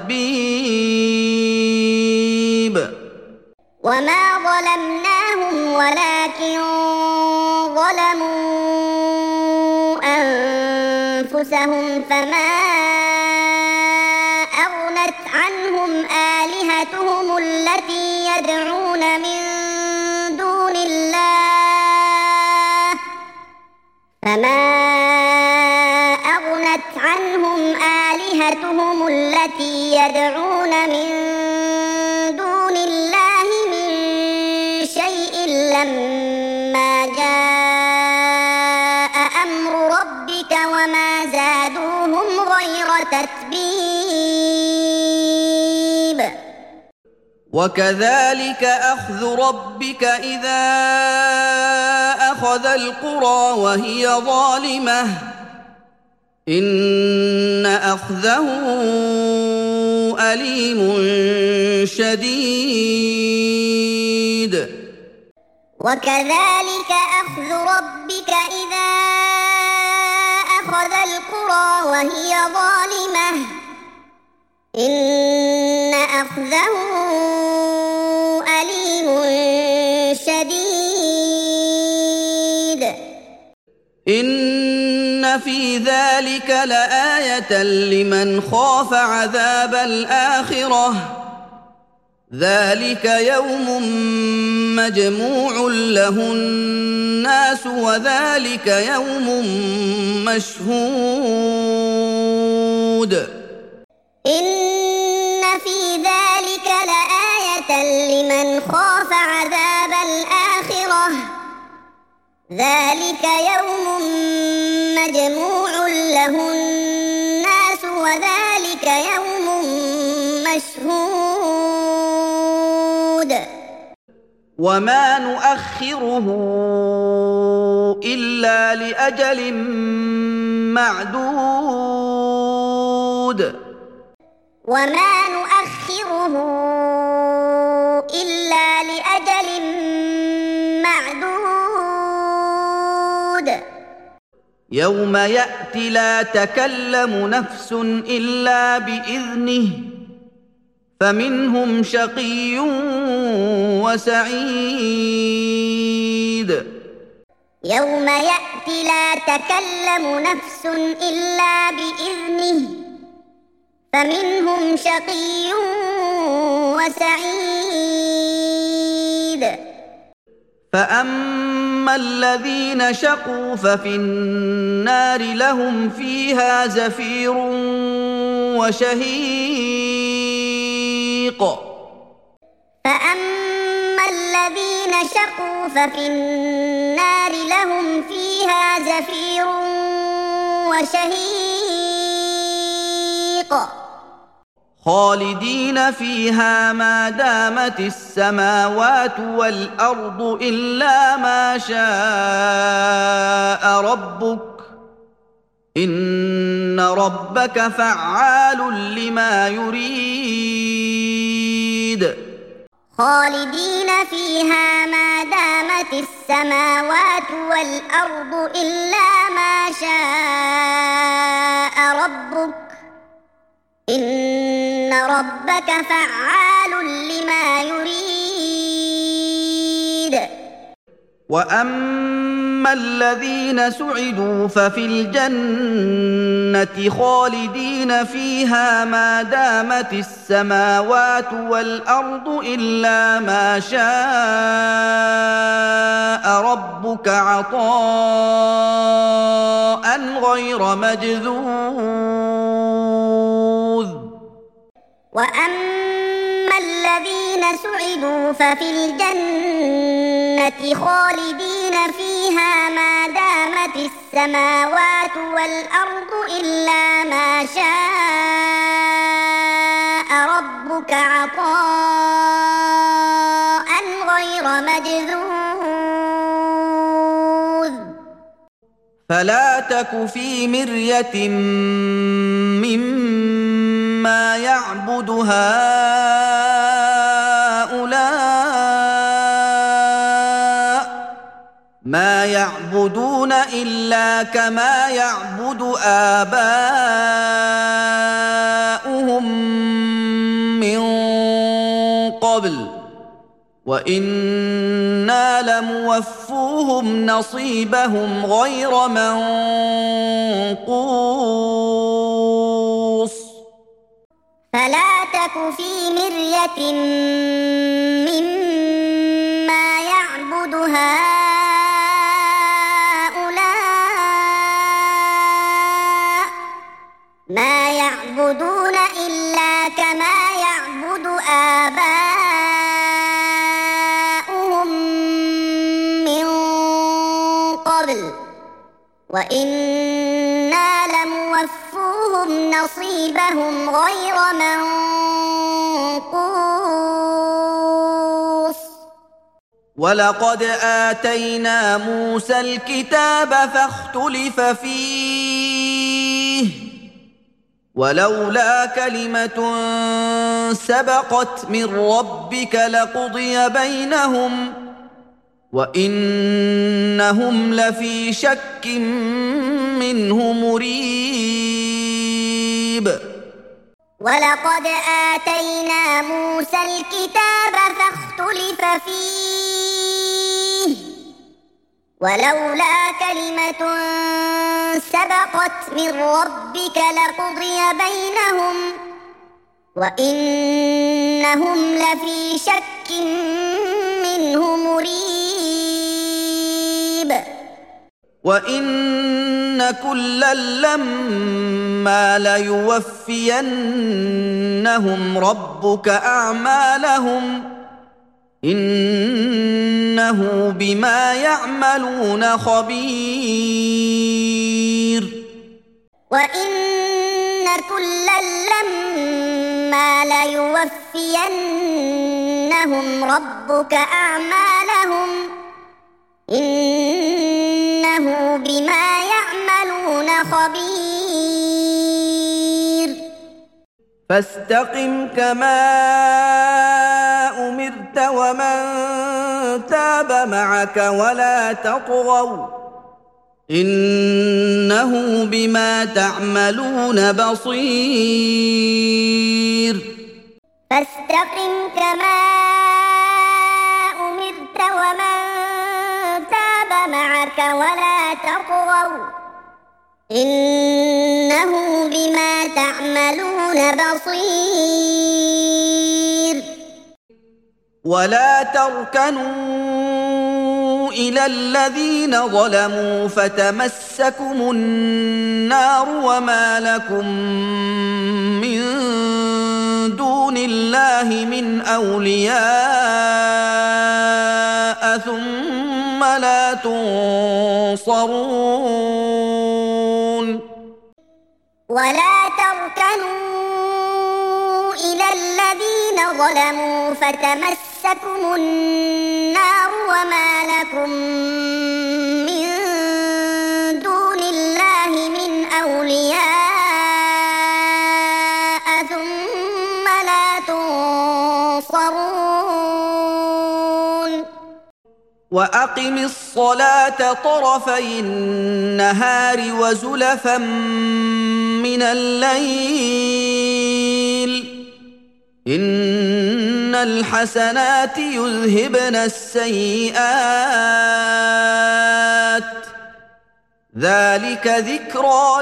تتبيب
وما ظلمناهم ولكن ظلموا أنفسهم فما أغنت عنهم آلهتهم التي يدعون من دون الله فما أغنت عنهم آلهتهم التي يدعون من دون الله من شيء لما جاء أمر ربك وما زادوهم غير تتبيب
وكذلك أخذ ربك إذا أخذ القرى وهي ظالمة إن أخذه أليم شديد
وكذلك أخذ ربك إذا أخذ القرى وهي ظالمة إن أخذه أليم شديد
إن في ذلك لآية لمن خاف عذاب الآخرة ذلك يوم مجموع له الناس وذلك يوم مشهود
إن في ذلك لآية لمن خاف عذاب الآخرة ذلك يوم مجموع له الناس وذلك يوم مشهود
وما نؤخره إلا لأجل معدود
وما نؤخره إلا لأجل معدود
يوم يأتي لا تكلم نفس إلا بإذنه فمنهم شقي وسعيد
يوم يأتي لا تكلم نفس إلا بإذنه فمنهم شقي وسعيد
فأما الذين شقوا ففي النار لهم فيها زفير وشهيق
فأما الذين شقوا ففي النار لهم فيها زفير وشهيق
خالدين فيها ما دامت السماوات والأرض إلا ما شاء ربك إن ربك فعال لما يريد
خالدين فيها ما دامت السماوات والأرض إلا ما شاء ربك إن ربك فعال لما يريد
وأما الذين سعدوا ففي الجنة خالدين فيها ما دامت السماوات والأرض إلا ما شاء ربك عطاء غير مجذوذ
وأما الذين سعدوا ففي الجنة خالدين فيها ما دامت السماوات والأرض إلا ما شاء ربك عطاء غير مجذوذ
فلا تك في مرية مما يعبد هؤلاء ما يعبدون إلا كما يعبد آباؤهم من قبل وإنا لموفوهم نصيبهم غير منقوص
فلا تك في مرية مما يعبد هؤلاء ما يعبدون إلا كما يعبد آباؤهم من قبل وإنا لموفوهم نصيبهم غير منقوص
ولقد آتينا موسى الكتاب فاختلف فيه ولولا كلمة سبقت من ربك لقضي بينهم وإنهم لفي شك منه مريب
ولقد آتينا موسى الكتاب فاختلف فيه ولولا كلمة سبقت من ربك لقضي بينهم وإنهم لفي شك منه مريب
وإن كلا لما ليوفينهم ربك أعمالهم إنه بما يعملون خبير
وإن كلا لما ليوفينهم ربك أعمالهم إنه بما يعملون خبير
فاستقم كما أمرت ومن تاب معك ولا تطغوا إنه بما تعملون بصير
فاستقم كما أمرت ومن تاب معك ولا تطغوا إنه بما تعملون بصير
ولا تركنوا إلى الذين ظلموا فتمسكم النار وما لكم من دون الله من أولياء ثم لا تنصرون
ولا تركنوا إلى الذين ظلموا فتمسكم النار وما لكم من دون الله من أولياء ثم لا تنصرون
وأقم الصلاة طرفي النهار وزلفا من الليل إن الحسنات يذهبن السيئات ذلك ذكرى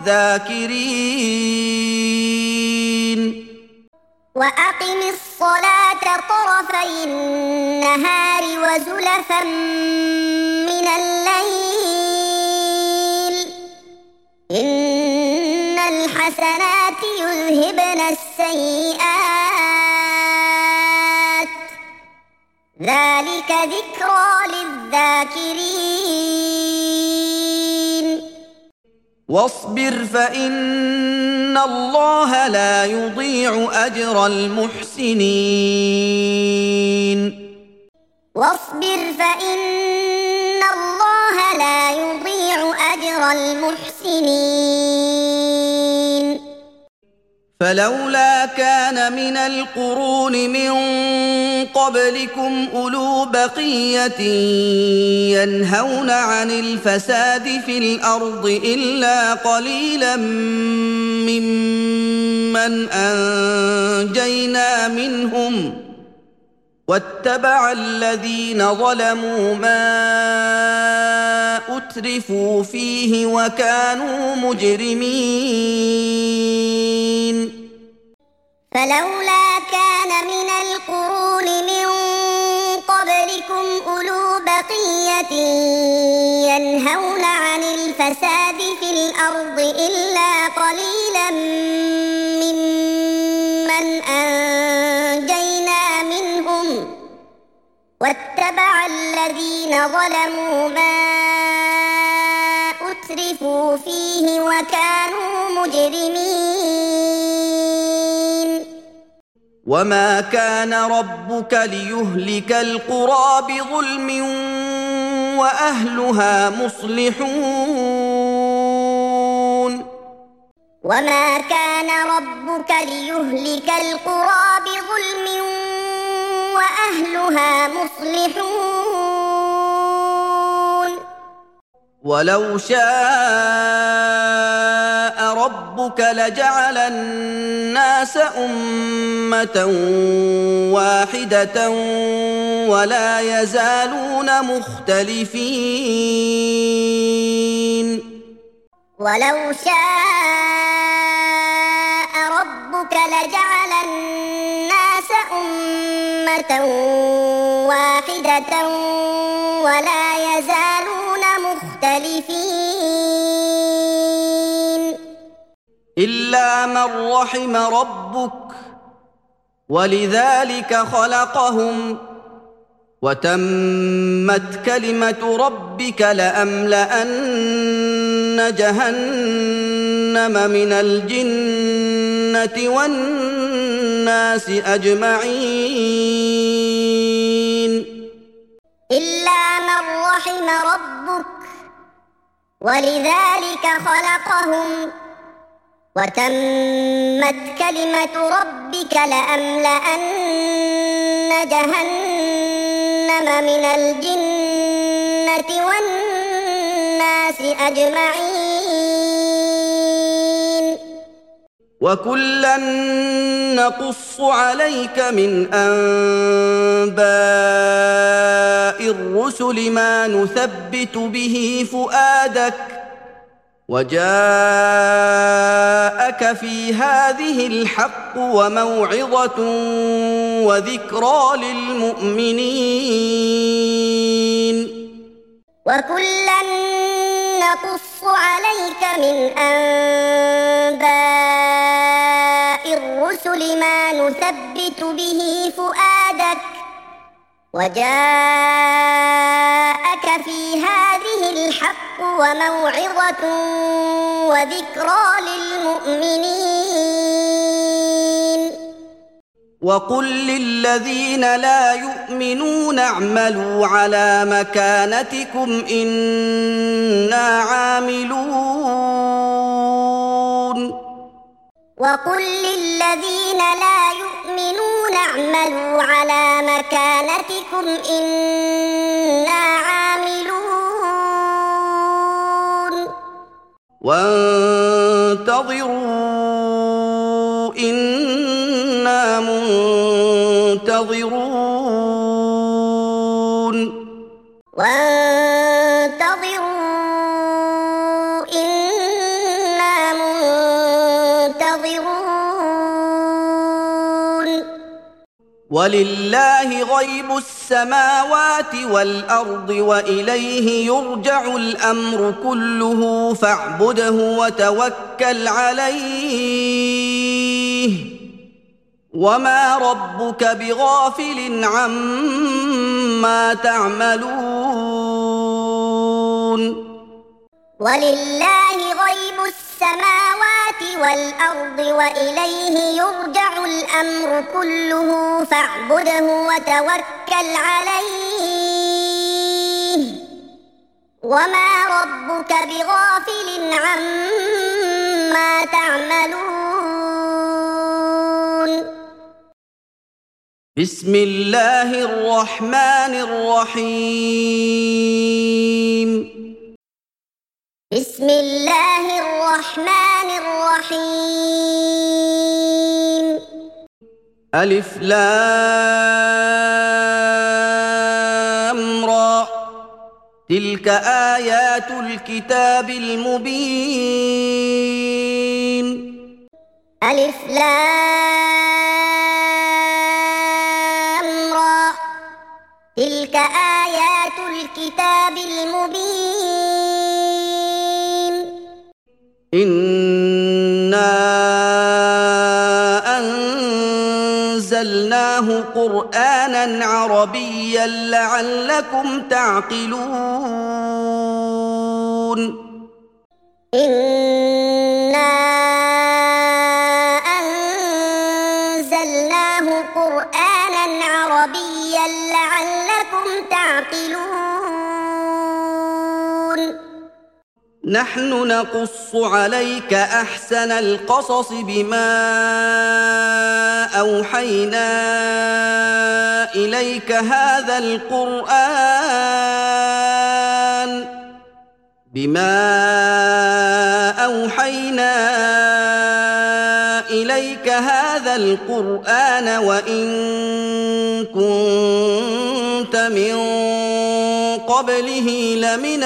للذاكرين
وأقم الصلاة طرفي النهار وزلفا من الليل إن الحسنات يذهبن السيئات ذلك ذكرى للذاكرين
واصبر فإن الله لا يضيع أجر المحسنين
واصبر فإن الله لا يضيع أجر المحسنين
فلولا كان من القرون من قبلكم أولو بقية ينهون عن الفساد في الأرض إلا قليلا ممن أنجينا منهم واتبع الذين ظلموا ما أترفوا فيه وكانوا مجرمين
فلولا كان من القرون من قبلكم أولو بقية ينهون عن الفساد في الأرض إلا قليلا ممن أنجينا منهم واتبع الذين ظلموا ما أترفوا فيه وكانوا مجرمين
وما كان ربك ليهلك القرى بظلم وأهلها مصلحون
وما كان ربك ليهلك القرى بظلم وأهلها مصلحون
ولو شاء ربك لجعل الناس أمة واحدة ولا يزالون مختلفين
ولو شاء ربك لجعل الناس أمة واحدة ولا يزالون مختلفين
إلا من رحم ربك ولذلك خلقهم وتمت كلمة ربك لأملأن جهنم من الجنة والناس أجمعين
إلا من رحم ربك ولذلك خلقهم وتمت كلمة ربك لأملأن جهنم من الجنة والناس أجمعين
وكلا نقص عليك من أنباء الرسل ما نثبت به فؤادك وجاءك في هذه الحق وموعظة وذكرى للمؤمنين
وكلا نقص عليك من أنباء الرسل ما نثبت به فؤادك وجاءك في هذه الحق وموعظة وذكرى للمؤمنين
وقل للذين لا يؤمنون اعملوا على مكانتكم إنا عاملون
وقل للذين لا يؤمنون اعملوا على مكانتكم إنا عاملون
وانتظروا إنا منتظرون
وانتظروا إنا منتظرون
ولله غيب السماوات والأرض وإليه يرجع الأمر كله فاعبده وتوكل عليه وما ربك بغافل عما تعملون
ولله غيب السماوات والأرض وإليه يرجع الأمر كله فاعبده وتوكل عليه وما ربك بغافل عما تعملون
بسم الله الرحمن الرحيم
بسم الله الرحمن الرحيم
ألف لام را تلك آيات الكتاب المبين
ألف لام را تلك آيات الكتاب المبين
إنا أنزلناه قرآنا عربيا لعلكم تعقلون
إنا أنزلناه قرآنا عربيا لعلكم تعقلون
نحن نقص عليك أحسن القصص بما أوحينا إليك هذا القرآن بما أوحينا إليك هذا القرآن وإن كنت من قبله لمن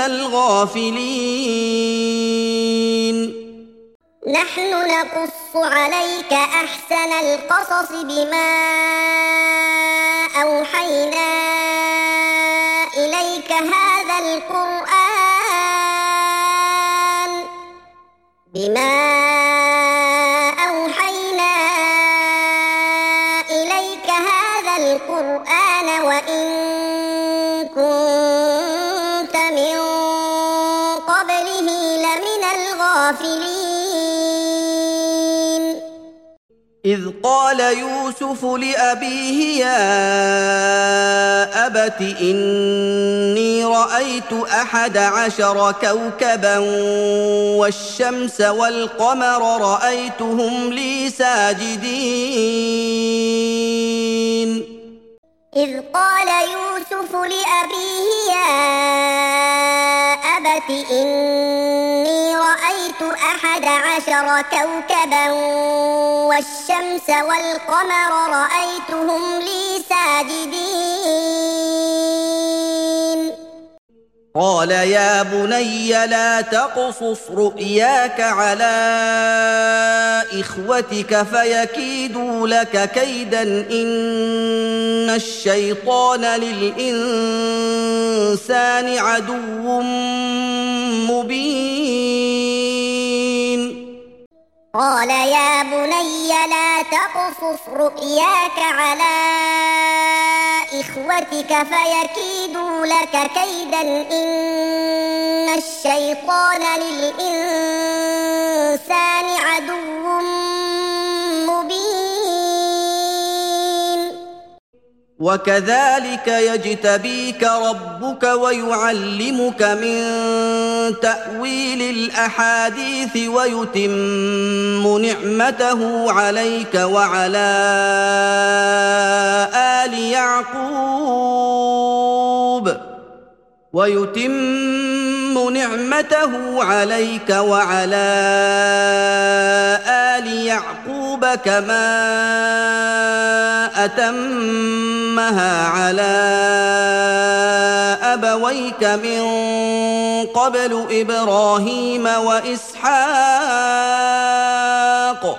الغافلين
نحن نقص عليك أحسن القصص بما أوحينا إليك هذا القرآن بما أوحينا إليك هذا القرآن وإن كنت من قبله لمن الغافلين
إذ قال يوسف لأبيه يا أبت إني رأيت أحد عشر كوكبا والشمس والقمر رأيتهم لي ساجدين
إذ قال يوسف لأبيه يا أبت إني رأيت أحد عشر كوكبا والشمس والقمر رأيتهم لي ساجدين
قال يا بني لا تقصص رؤياك على إخوتك فيكيدوا لك كيدا إن الشيطان للإنسان عدو مبين
قال يا بني لا تقصص رؤياك على إخوتك فيكيدوا لك كيدا إن الشيطان للإنسان عدو مبين
وكذلك يجتبيك ربك ويعلمك من تأويل الأحاديث ويتم نعمته عليك وعلى آل يعقوب ويتم نعمته عليك وعلى آل يعقوب كما أتمها على أبويك من قبل إبراهيم وإسحاق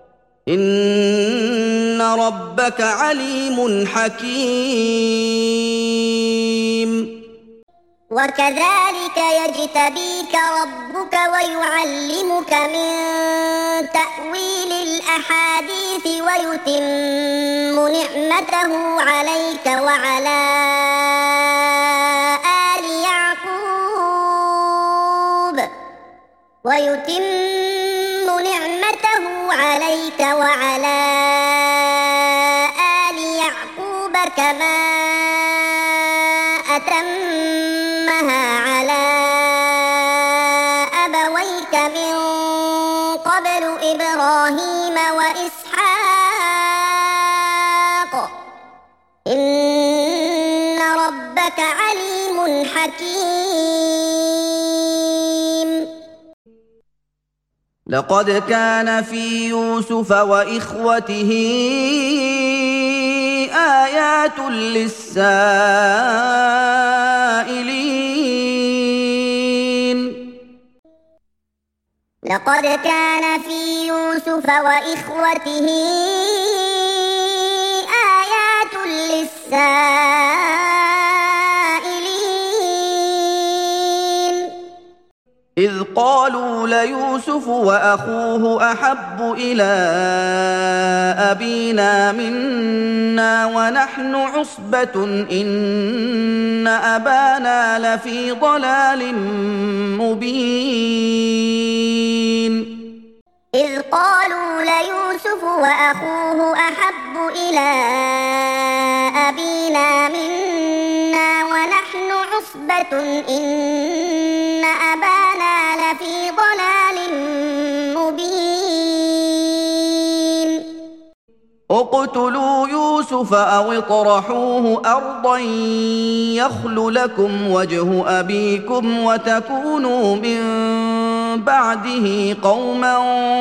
إن ربك عليم حكيم
وكذلك يجتبيك ربك ويعلمك من تأويل الأحاديث ويتم نعمته عليك وعلى آل يعقوب ويتم نعمته عليك وعلى آل يعقوب كما أتمها على أبويك من قبل إبراهيم وإسحاق إن ربك عليم حكيم
لقد كان في يوسف وإخوته آيات للسائلين
لقد كان في يوسف وإخوته آيات للسائلين
إذ قالوا ليوسف وأخوه أحب إلى أبينا منا ونحن عصبة إن أبانا لفي ضلال مبين
إذ قالوا ليوسف وأخوه أحب إلى أبينا منا ونحن عصبة إن أبانا لفي ضلال مبين
اقتلوا يوسف أو اطرحوه أرضا يخل لكم وجه أبيكم وتكونوا من بعده قوما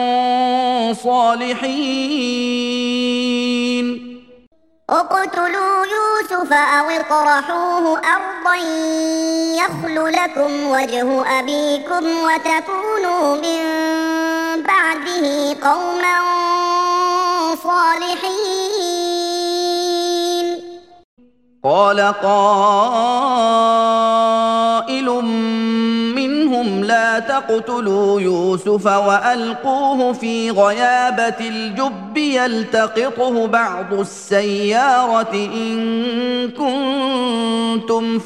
صالحين
اقتلوا يوسف أو اطرحوه أرضا يخل لكم وجه أبيكم وتكونوا من بعده قوما صالحين
قال قائل منهم لا تقتلوا يوسف وألقوه في غيابة الجب يلتقطه بعض السيارة إن كنتم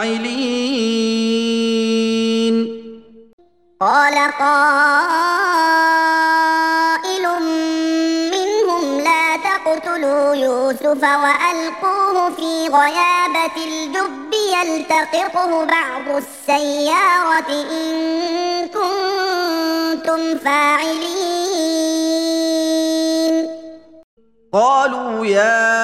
فاعلين
قال قائل منهم يوسف وألقوه في غيابة الجب يلتقطه بعض السيارة إن كنتم فاعلين
قالوا يا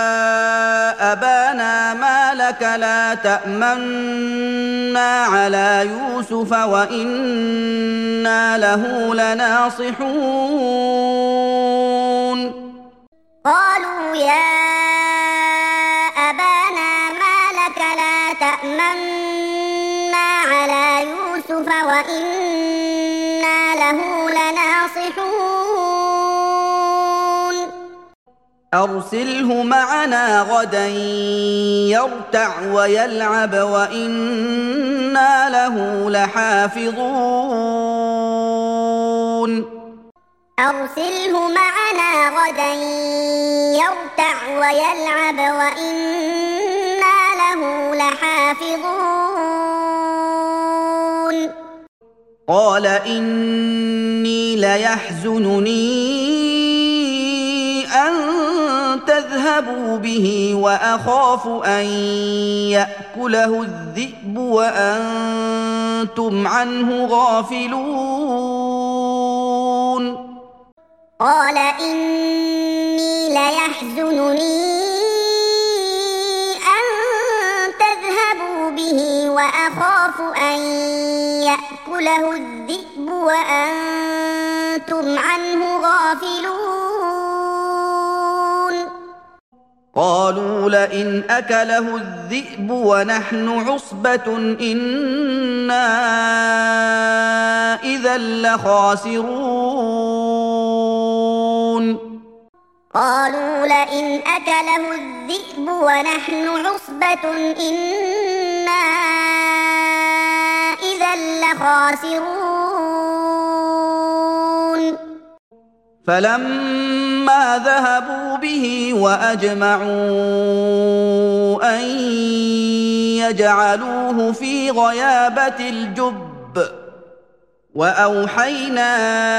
أبانا ما لك لا تأمنا على يوسف وإنا له لناصحون
قالوا يا أبانا ما لك لا تأمنا على يوسف وإنا له لناصحون
أرسله معنا غدا يرتع ويلعب وإنا له لحافظون
أرسله معنا غدا يرتع ويلعب وإنا له لحافظون
قال إني ليحزنني أن تذهبوا به وأخاف أن يأكله الذئب وأنتم عنه غافلون
قال إني ليحزنني أن تذهبوا به وأخاف أن يأكله الذئب وأنتم عنه غافلون
قالوا لئن أكله الذئب ونحن عصبة إنا إذا لخاسرون
قالوا لئن أكله الذئب ونحن عصبة إنا إذا لخاسرون
فلما ذهبوا به وأجمعوا أن يجعلوه في غيابة الجب وأوحينا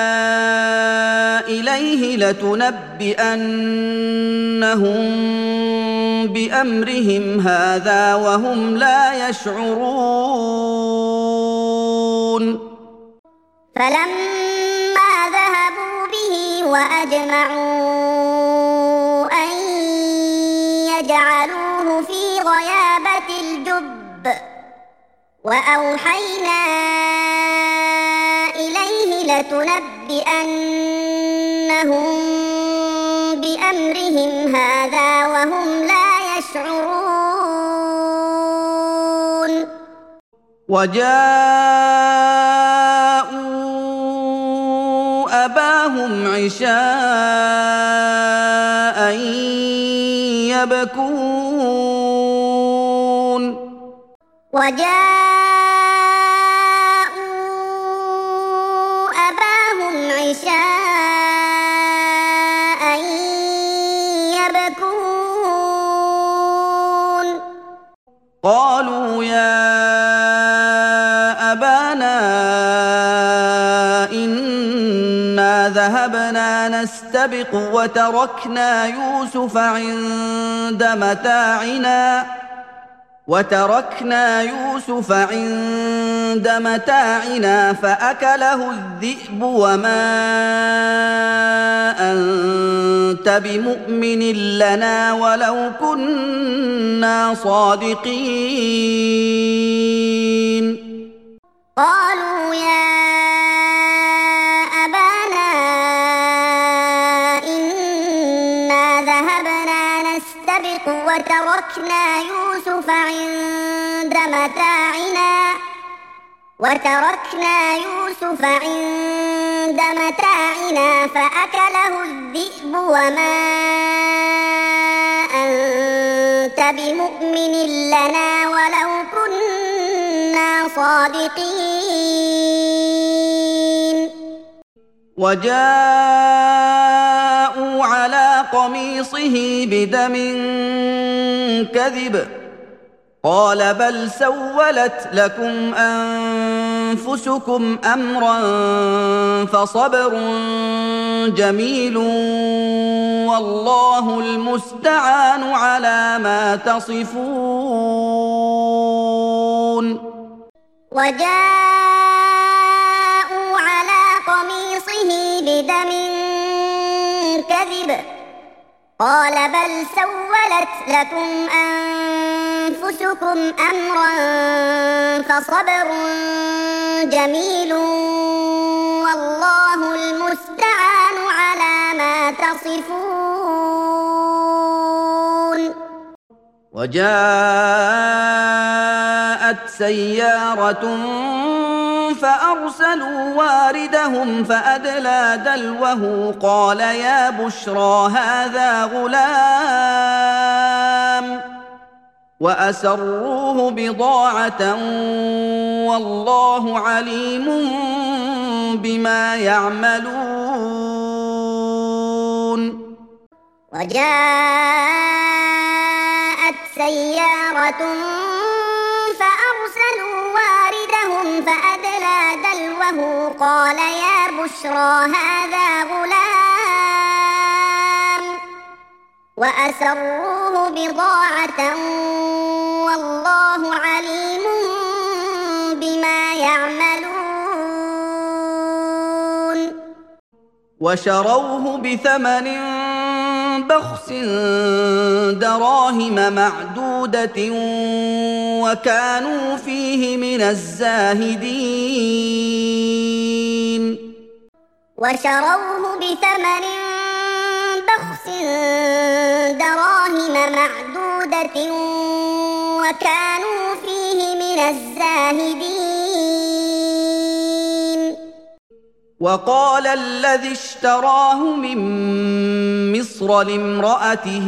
إليه لتنبئنهم بأمرهم هذا وهم لا يشعرون
فلما ذهبوا به وأجمعوا أن يجعلوه في غيابة الجب وأوحينا إليه لتنبئنهم بأمرهم هذا وهم لا يشعرون
وجاءوا أباهم عشاء يبكون
وجاءوا أباهم عشاء يبكون
قالوا يا أبانا إنا ذهبنا نستبق وتركنا يوسف عند متاعنا وتركنا يوسف عند متاعنا فأكله الذئب وما أنت بمؤمن لنا ولو كنا صادقين
قالوا يا أبانا إنا ذهبنا نستبق وتركنا يوسف عند متاعنا وتركنا يوسف عند متاعنا فأكله الذئب وما أنت بمؤمن لنا ولو كنا صادقين
وجاءوا على قميصه بدم كذب قال بل سولت لكم أنفسكم أمرا فصبر جميل والله المستعان على ما تصفون.
وجاءوا على قميصه بدم كذب قال بل سولت لكم أنفسكم أمرا فصبر جميل والله المستعان على ما تصفون.
وجاءت سيارة فأرسلوا واردهم فأدلى دلوه قال يا بشرى هذا غلام وأسروه بضاعة والله عليم بما يعملون.
وجاءت سيارة فأرسلوا واردهم فأدلى دلوه قال يا بشرى هذا غلام وأسروه بضاعة والله عليم بما يعملون.
وشروه بثمن بخس دراهم معدودة وكانوا فيه من الزاهدين.
وشروه بثمن بخس دراهم معدودة وكانوا فيه من الزاهدين.
وقال الذي اشتراه من مصر لامرأته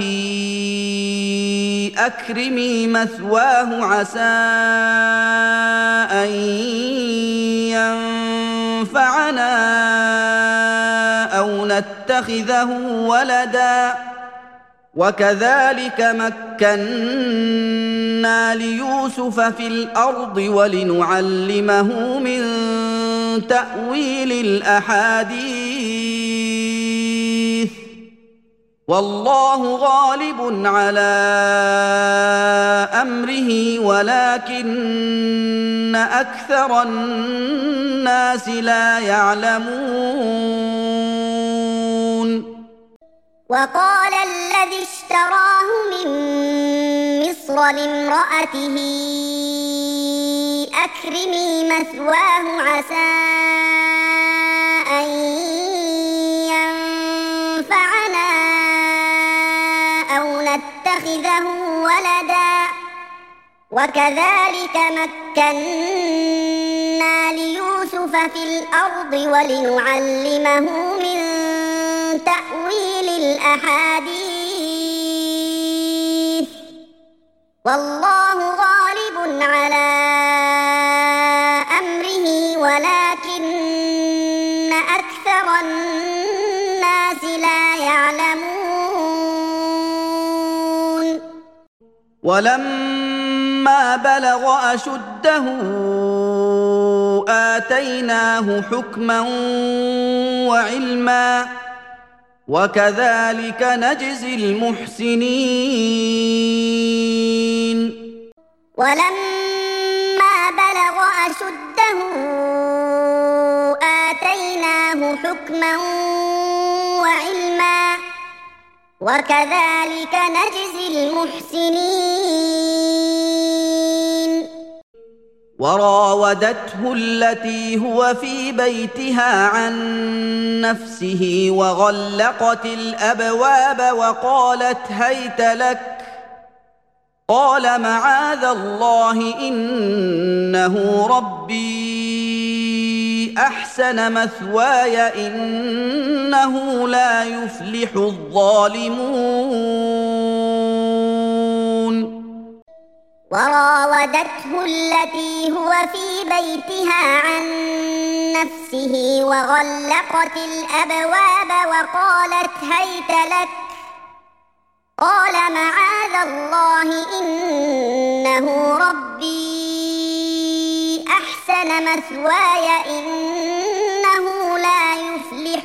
أكرمي مثواه عسى أن ينفعنا أو نتخذه ولدا وكذلك مكنا ليوسف في الأرض ولنعلمه من تأويل الأحاديث والله غالب على أمره ولكن أكثر الناس لا يعلمون.
وقال الذي اشتراه من مصر لامرأته أكرمي مثواه عسى أن ينفعنا أو نتخذه ولدا وكذلك مكنا ليوسف في الأرض ولنعلمه من تأويل الأحاديث والله غالب على أمره ولكن أكثر الناس لا يعلمون.
ولما بلغ أشده آتيناه حكما وعلما وكذلك نجزي المحسنين.
ولما بلغ أشده آتيناه حكما وعلما وكذلك نجزي المحسنين.
وراودته التي هو في بيتها عن نفسه وغلقت الأبواب وقالت هيت لك قال معاذ الله إنه ربي أحسن مثواي إنه لا يفلح الظالمون.
وراودته التي هو في بيتها عن نفسه وغلقت الأبواب وقالت هيت لك قال معاذ الله إنه ربي أحسن مثواي إنه لا يفلح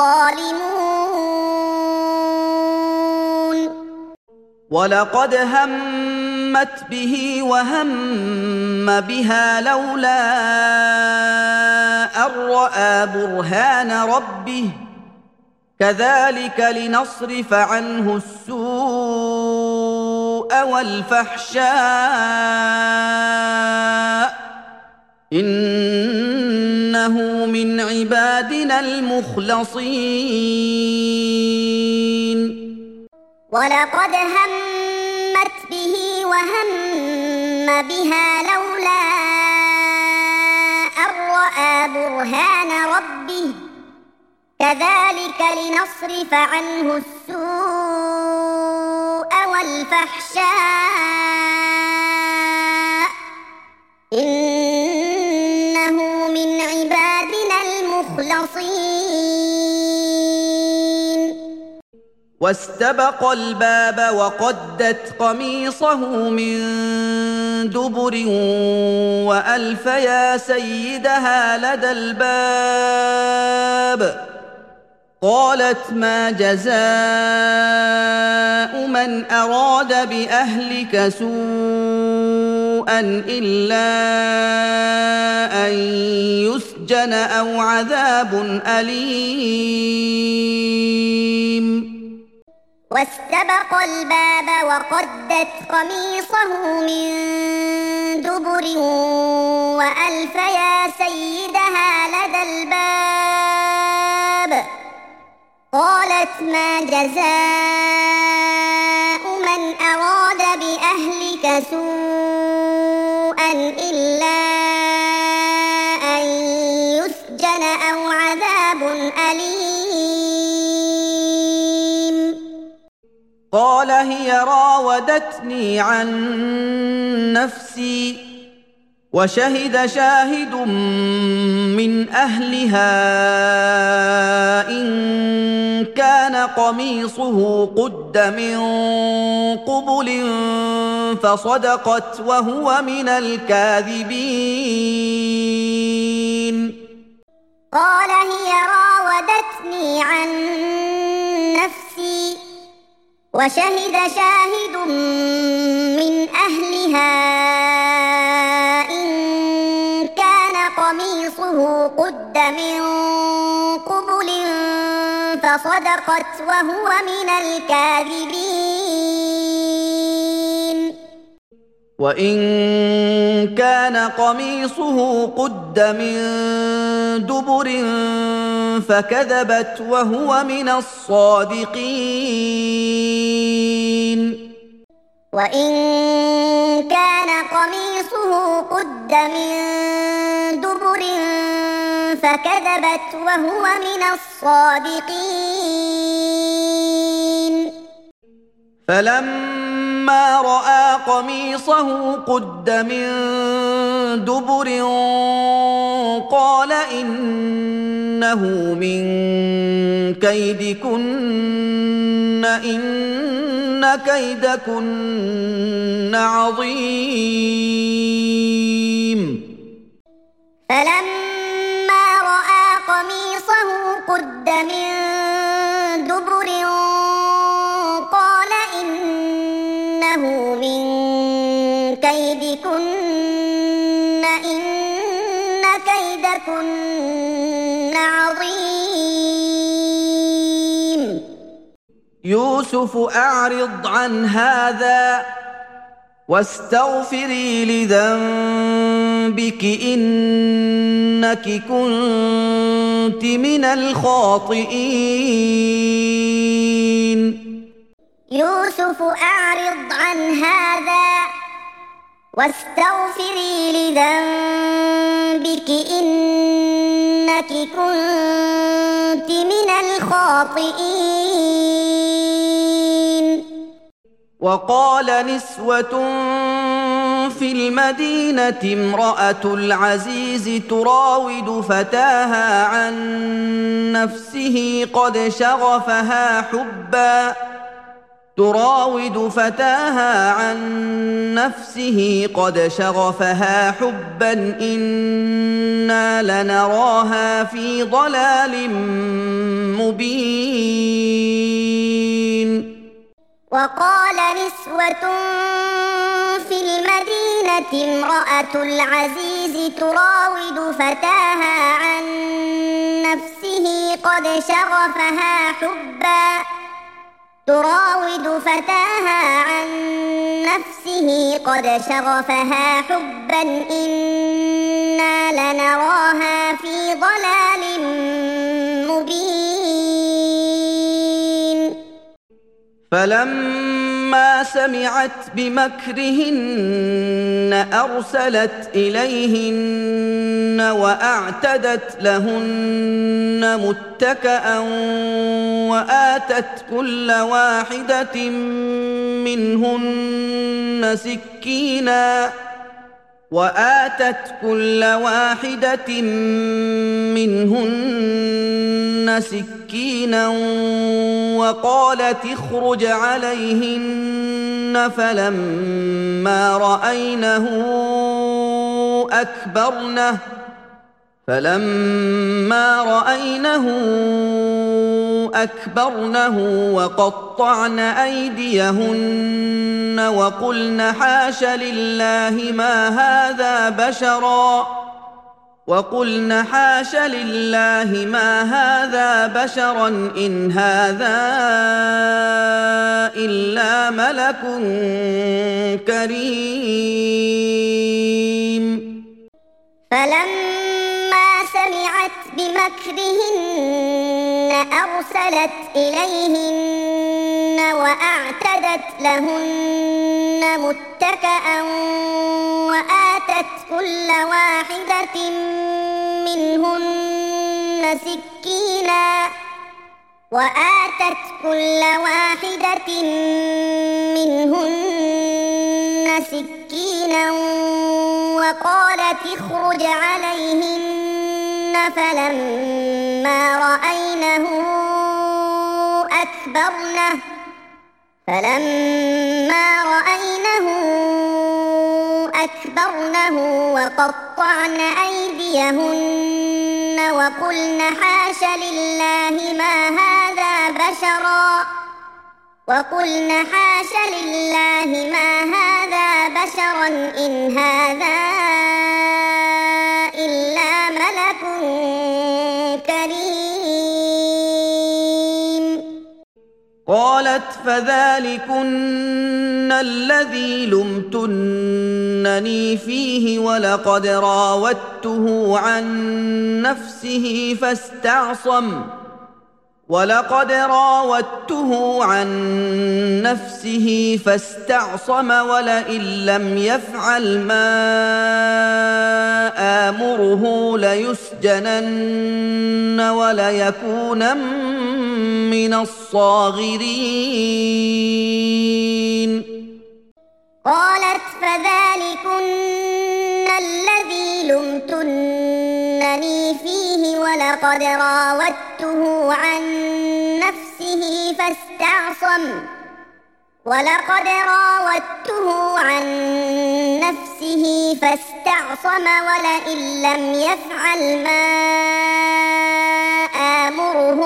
الظالمون
ولقد همت به وهم بها لولا أن رأى برهان ربه كذلك لنصرف عنه السوء والفحشاء إنه من عبادنا المخلصين
ولقد همت به وهم بها لولا أن رأى برهان ربه كذلك لنصرف عنه السوء والفحشاء إنه من عبادنا المخلصين
واستبق الباب وقدت قميصه من دبر وألف يا سيدها لدى الباب قالت ما جزاء من أراد بأهلك سوءا إلا أن يسجن أو عذاب أليم
واستبق الباب وقدت قميصه من دبر وألف يا سيدها لدى الباب قالت ما جزاء من أراد بأهلك سوءا إلا أن يسجن أو عذاب أليم
قال هي راودتني عن نفسي وشهد شاهد من أهلها إن كان قميصه قد من قبل فصدقت وهو من الكاذبين
قال هي راودتني عن نفسي وشهد شاهد من أهلها إن كان قميصه قد من قبل فصدقت وهو من الكاذبين
وإن كان قميصه قد من دبر فكذبت وهو من الصادقين
وإن كان قميصه قد من دبر فكذبت وهو من الصادقين
فلما رأى قميصه قد من دبر قال إنه من كيدكن إن كيدكن عظيم
فلما رأى قميصه قد من دبر قال إنه من كيدكن إن كيدكن عظيم
يوسف أعرض عن هذا واستغفري لذنبك إنك كنت من الخاطئين
يوسف أعرض عن هذا واستغفري لذنبك إنك كنت من الخاطئين
وقال نسوة في المدينة امرأة العزيز تراود فتاها عن نفسه قد شغفها حبا تراود فتاها عن نفسه قد شغفها حبا إنا لنراها في ضلال مبين.
وقال نسوة في المدينة امرأة العزيز تراود فتاها عن نفسه قد شغفها حبا تراود فتاها عن نفسه قد شغفها حبا إنا لنراها في ضلال مبين.
فلما سمعت بمكرهن أرسلت إليهن وأعتدت لهن متكأ وآتت كل واحدة منهن سكينا وآتت كل واحدة منهن سكينا وقالت اخرج عليهن فلما رأينه أكبرنه فلما رأينه أكبرنه وقطعن أيديهن وقلن حاش لله ما هذا بشرا وقلن حاش لله ما هذا بشرا إن هذا إلا ملك كريم.
فلما سمعت بمكرهن أرسلت إليهن وأعتدت لهن متكأ وآتت كل واحدة منهن سكينا وآتت كل واحدة منهن سكينا وقالت اخرج عليهن فلما رأينه أكبرنه فلما رأينه أكبرنه وقطعن أيديهن وقلن حاش لله ما هذا بشرا وقلن حاش لله ما هذا بشرا إن هذا إلا ملك كريم.
قالت فذلكن الذي لمتنني فيه ولقد راودته عن نفسه فاستعصم ولقد راودته عن نفسه فاستعصم ولئن لم يفعل ما آمره ليسجنن وليكونن من الصاغرين.
قالت فذلكن الذي لمتنني فيه ولقد راودته عن نفسه فاستعصم ولقد راودته عن نفسه فاستعصم ولئن لم يفعل ما آمره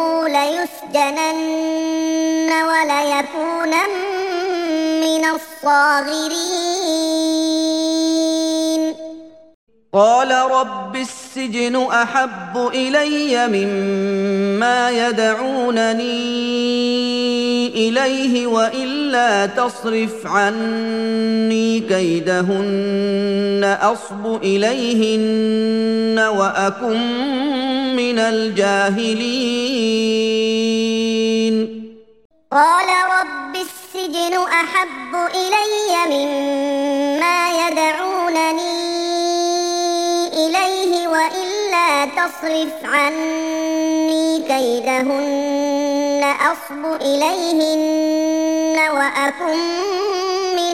ليسجنن وليكونن من الصاغرين.
قال رب السجن أحب إلي مما يدعونني إليه وإلا تصرف عني كيدهن أصب إليهن وأكن من الجاهلين.
قال رب السجن أحب إلي مما يدعونني إليه وإلا تصرف عني كيدهن أصب إليهن وأكن من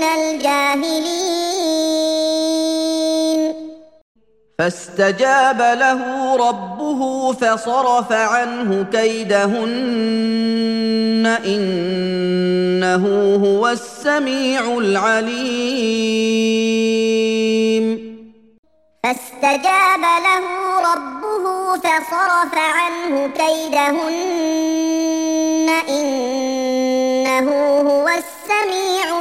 الجاهلين.
فاستجاب له ربه فصرف عنه كيدهن إنه هو السميع العليم
فاستجاب له ربه فصرف عنه كيدهن إنه هو السميع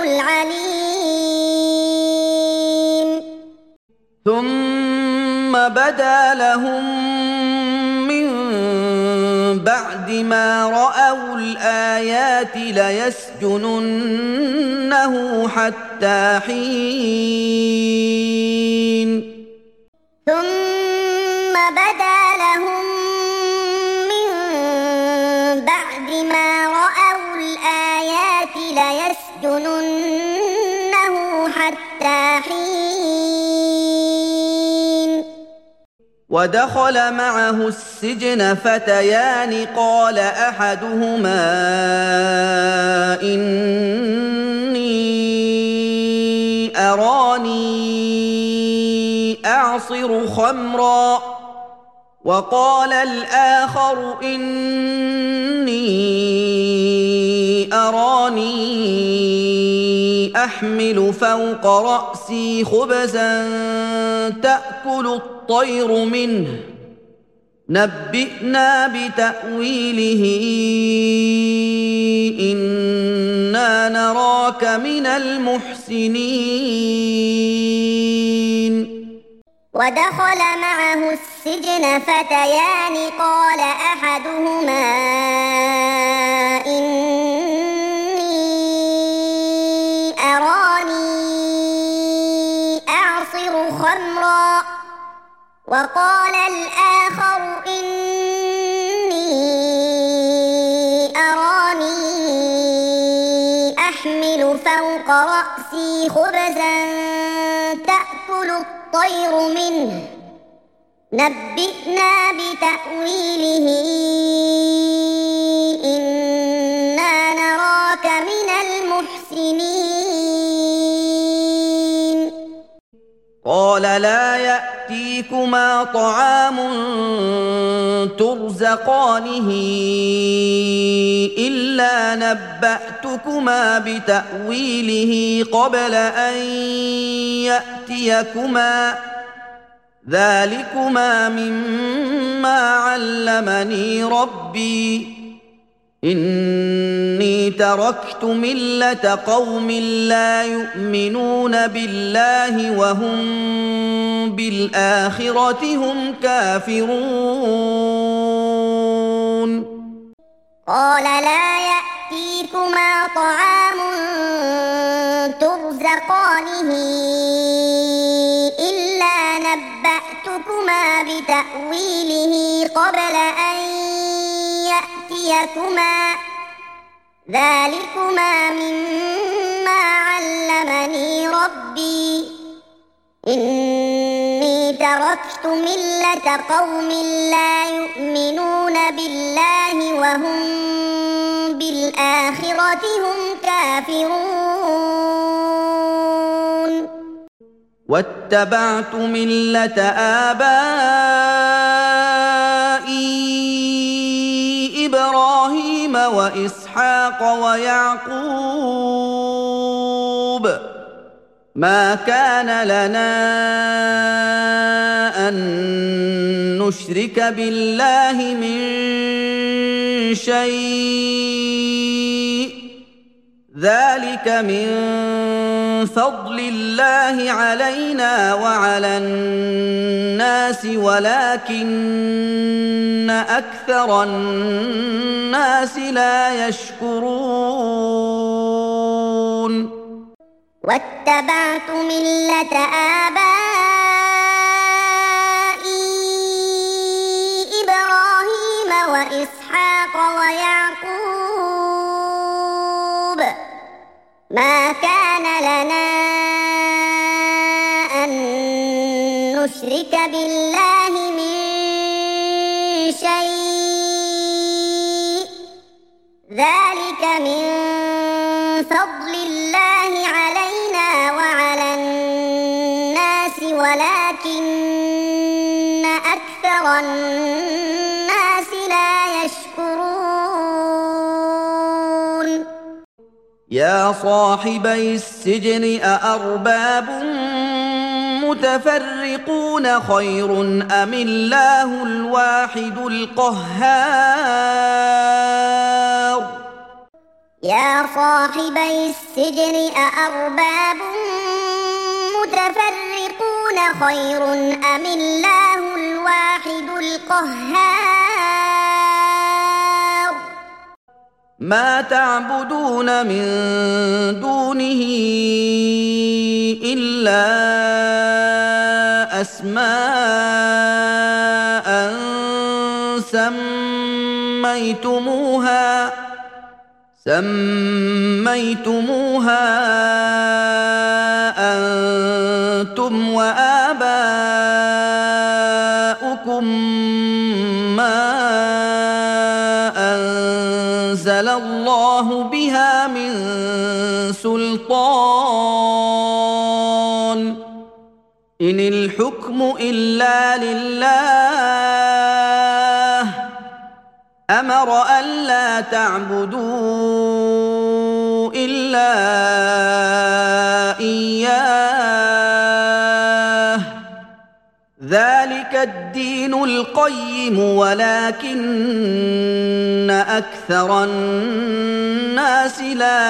العليم
ثم بدا لهم من بعد ما رأوا الآيات ليسجننه حتى حين
ثم بدا لهم من بعد ما رأوا الآيات ليسجننه حتى حين
ودخل معه السجن فتيان قال أحدهما إني أراني أعصر خمرا وقال الآخر إني أراني أحمل فوق رأسي خبزا تأكل الطير منه نبئنا بتأويله إنا نراك من المحسنين
ودخل معه السجن فتيان قال أحدهما إني أراني أعصر خمرا وقال الآخر إني أراني أحمل فوق رأسي خبزا تأكل الطير منه نبئنا بتأويله إنا نراك من المحسنين
قال لا يأتيكما طعام ترزقانه إلا نبأتكما بتأويله قبل أن يأتيكما ذلكما مما علمني ربي إني تركت ملة قوم لا يؤمنون بالله وهم بالآخرة هم كافرون
قال لا يأتيكما طعام ترزقانه إلا نبأتكما بتأويله قبل أن يأتيكما ذلكما مما علمني ربي إني تركت ملة قوم لا يؤمنون بالله وهم بالآخرة هم كافرون
واتبعت ملة آبائي إبراهيم وإسحاق ويعقوب ما كان لنا أن نشرك بالله من شيء ذلك من فضل الله علينا وعلى الناس ولكن أكثر الناس لا يشكرون
واتبعت ملة آبائي إبراهيم وإسحاق ويعقوب ما كان لنا أن نشرك بالله من شيء ذلك من فضل الله علينا وعلى الناس ولكن أكثر الناس لا يشكرون
صاحبي السجن أأرباب متفرقون خير أم الله الواحد القهار
يا صاحبي السجن أأرباب متفرقون خير أم الله الواحد القهار
ما تعبدون من دونه إلا أسماء سميتموها سميتموها أنتم وآباؤكم ما أنزل الله بها من سلطان إن الحكم إلا لله أمر ألا تعبدوا إلا إياه ذلك الدين القيم ولكن أكثر الناس لا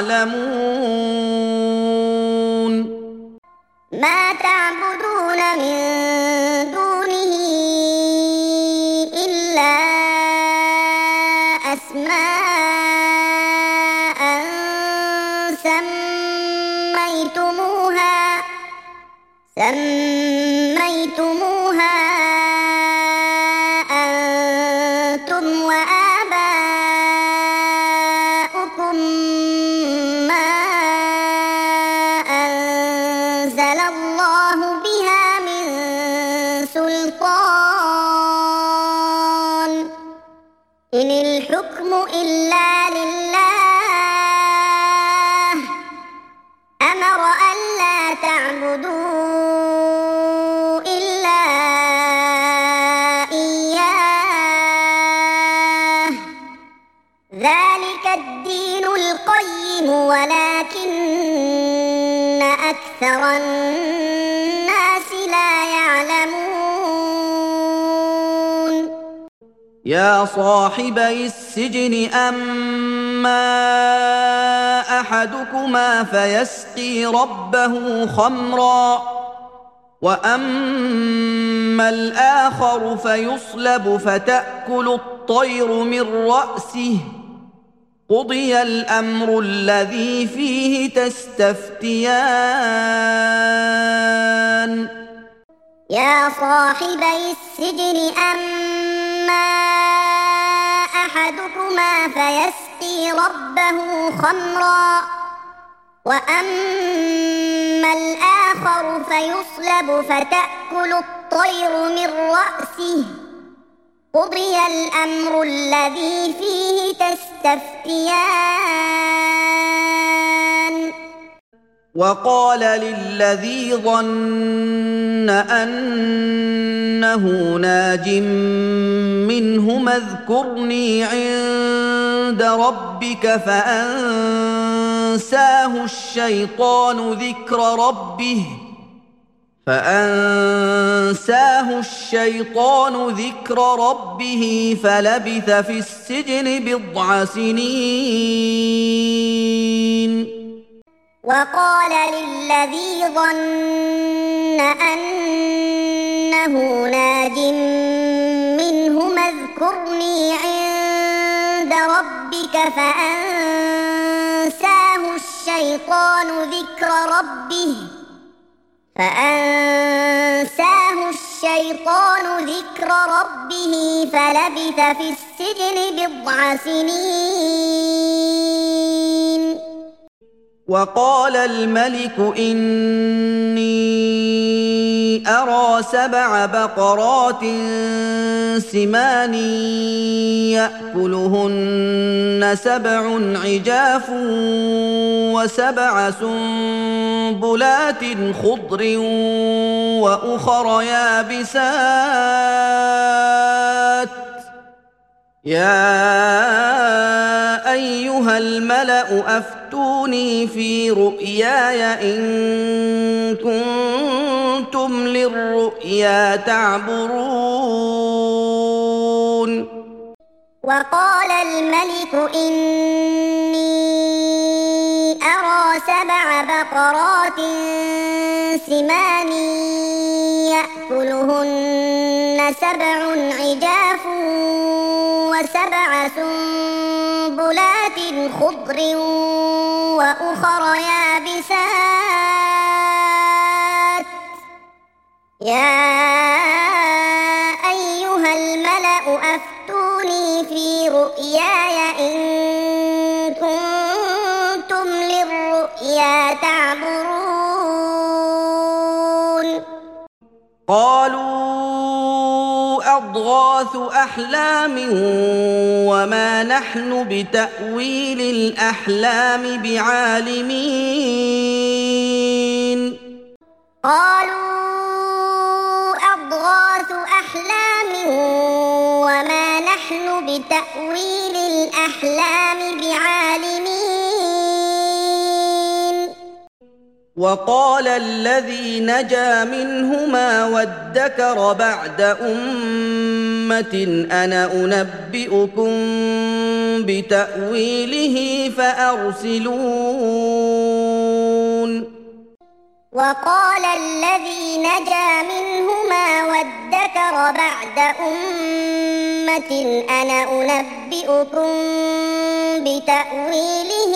يعلمون
ما تعبدون من دونه إلا أسماء سميتموها سميتموها أنتم وآباؤكم ما أنزل الله بها من سلطان إن الحكم إلا لله أمر ألا تعبدوا إلا إياه ذلك الدين القيم ولكن أكثر الناس لا يعلمون
يا صاحبي السجن أما أحدكما فيسقي ربه خمرا وأما الآخر فيصلب فتأكل الطير من رأسه قضي الأمر الذي فيه تستفتيان
يا صاحبي السجن أما أحدكما فيسقي ربه خمرا وأما الآخر فيصلب فتأكل الطير من رأسه قضي الأمر الذي فيه تستفتيان
وقال للذي ظن أنه ناج منهما اذكرني عند ربك فأنساه الشيطان ذكر ربه فأنساه الشيطان ذكر ربه فلبث في السجن بضع سنين
وقال للذي ظن أنه ناج منهما اذكرني عند ربك فأنساه الشيطان ذكر ربه فأنساه الشيطان ذكر ربه فلبث في السجن بضع سنين
وقال الملك إني أرى سبع بقرات سمان يأكلهن سبع عجاف وسبع سنبلات خضر وأخر يابسات يا أيها أيها الملأ أفتوني في رؤياي إن كنتم للرؤيا تعبرون
وقال الملك إني أرى سبع بقرات سمان يأكلهن سبع عجاف وسبع سنبلات خضر وأخر يابسات يا أيها الملأ أفتوني في رؤياي إن كنتم للرؤيا تعبرون
قالوا أضغاث أحلام وما نحن بتأويل الأحلام بعالمين
قالوا أضغاث أحلام وما نحن بتأويل الأحلام بعالمين
وقال الذي نجا منهما وادكر بعد أمة أنا أنبئكم بتأويله فأرسلون
وقال الذي نجا منهما وادكر بعد أمة أنا أنبئكم بتأويله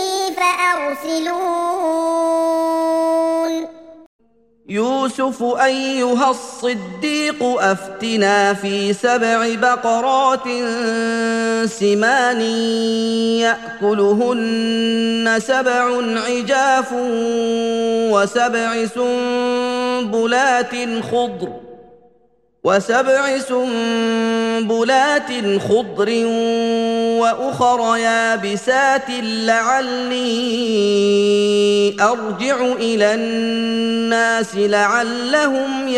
فأرسلون
يوسف أيها الصديق أفتنا في سبع بقرات سمان يأكلهن سبع عجاف وسبع سنبلات خضر وسبع سنبلات خضر وأخر يابسات لعلي أرجع إلى الناس لعلهم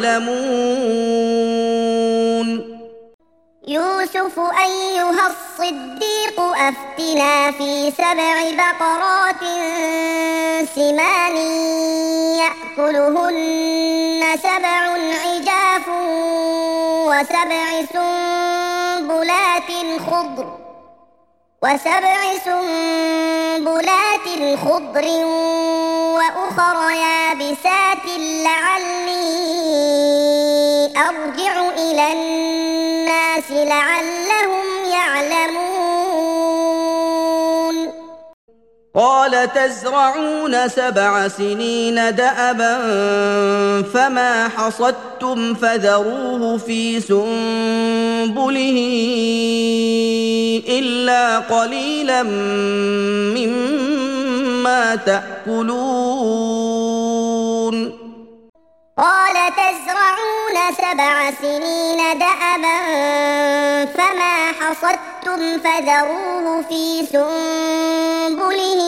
يعلمون
يوسف أيها الصديق أفتنا في سبع بقرات سمان يأكلهن سبع عجاف وسبع سنبلات خضر وسبع سنبلات خضر وأخر يابسات لعلي أرجع إلى الناس لعلهم يعلمون
قال تزرعون سبع سنين دأبا فما حصدتم فذروه في سنبله إلا قليلا مما تأكلون
قال تزرعون سبع سنين دأبا فما حصدتم فذروه في سنبله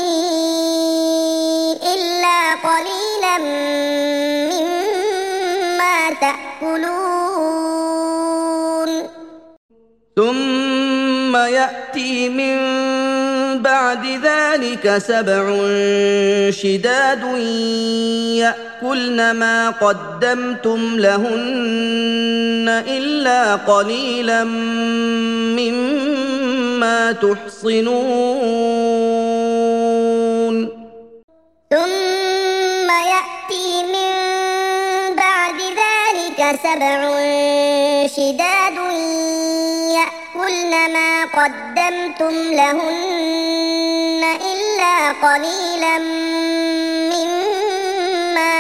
إلا قليلا مما تأكلون
ثم يأتي من بعد ذلك سبع شداد يأكلن ما قدمتم لهن إلا قليلا مما تحصنون
ثم يأتي من بعد ذلك سبع شداد يأكلن ما قدمتم لهن إلا قليلا مما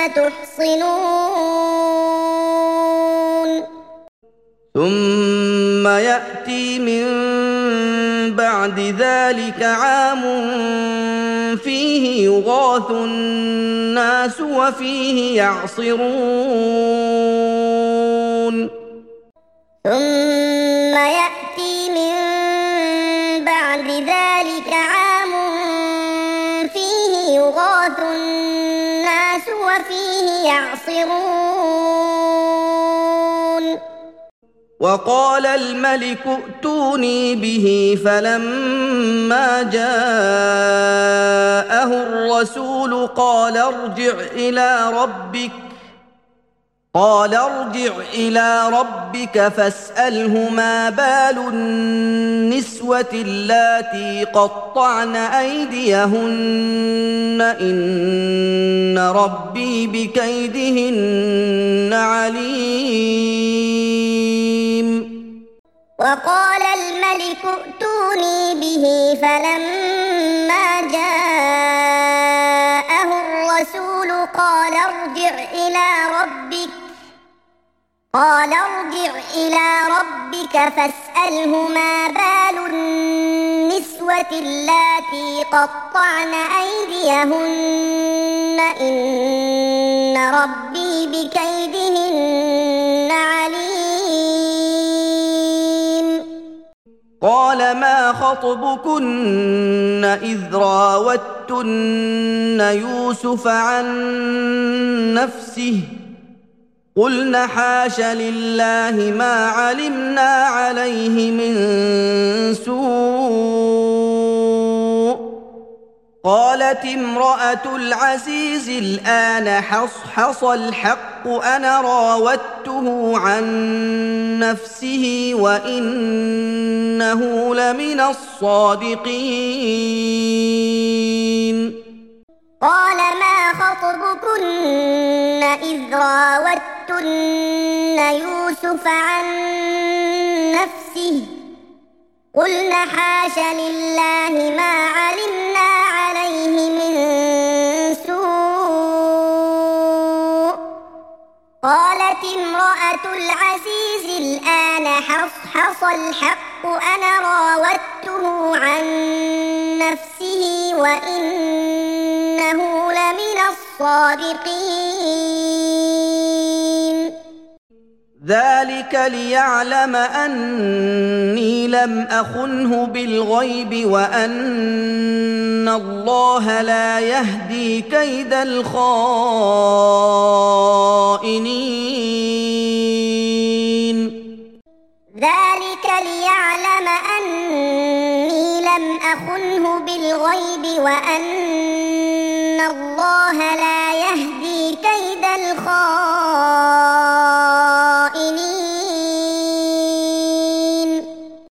تحصنون
ثم يأتي من بعد ذلك عام فيه يغاث الناس وفيه يعصرون
ثم يأتي من بعد ذلك عام فيه يغاث الناس وفيه يعصرون
وقال الملك ائتوني به فلما جاءه الرسول قال ارجع إلى ربك قال ارجع إلى ربك فاسأله ما بال النسوة اللاتي قطعن أيديهن إن ربي بكيدهن عليم.
وقال الملك ائتوني به فلما جاءه الرسول قال ارجع إلى ربك قال ارجع إلى ربك فاسأله ما بال النسوة اللاتي قطعن أيديهن إن ربي بكيدهن عليم.
قال ما خطبكن إذ راوتن يوسف عن نفسه قلن حاش لله ما علمنا عليه من سوء. قالت امرأة العزيز الآن حصحص الحق أنا راودته عن نفسه وإنه لمن الصادقين.
قال ما خطبكن إذ راوتن يوسف عن نفسه قلن حاش لله ما علمنا عليه من سوء. قالت امرأة العزيز الآن حصحص الحق أنا راودته عن نفسه وإنه لمن الصادقين.
ذلك ليعلم أني لم أخنه بالغيب وأن الله لا يهدي كيد الخائنين.
ذلك ليعلم أني لم أخنه بالغيب وأن الله لا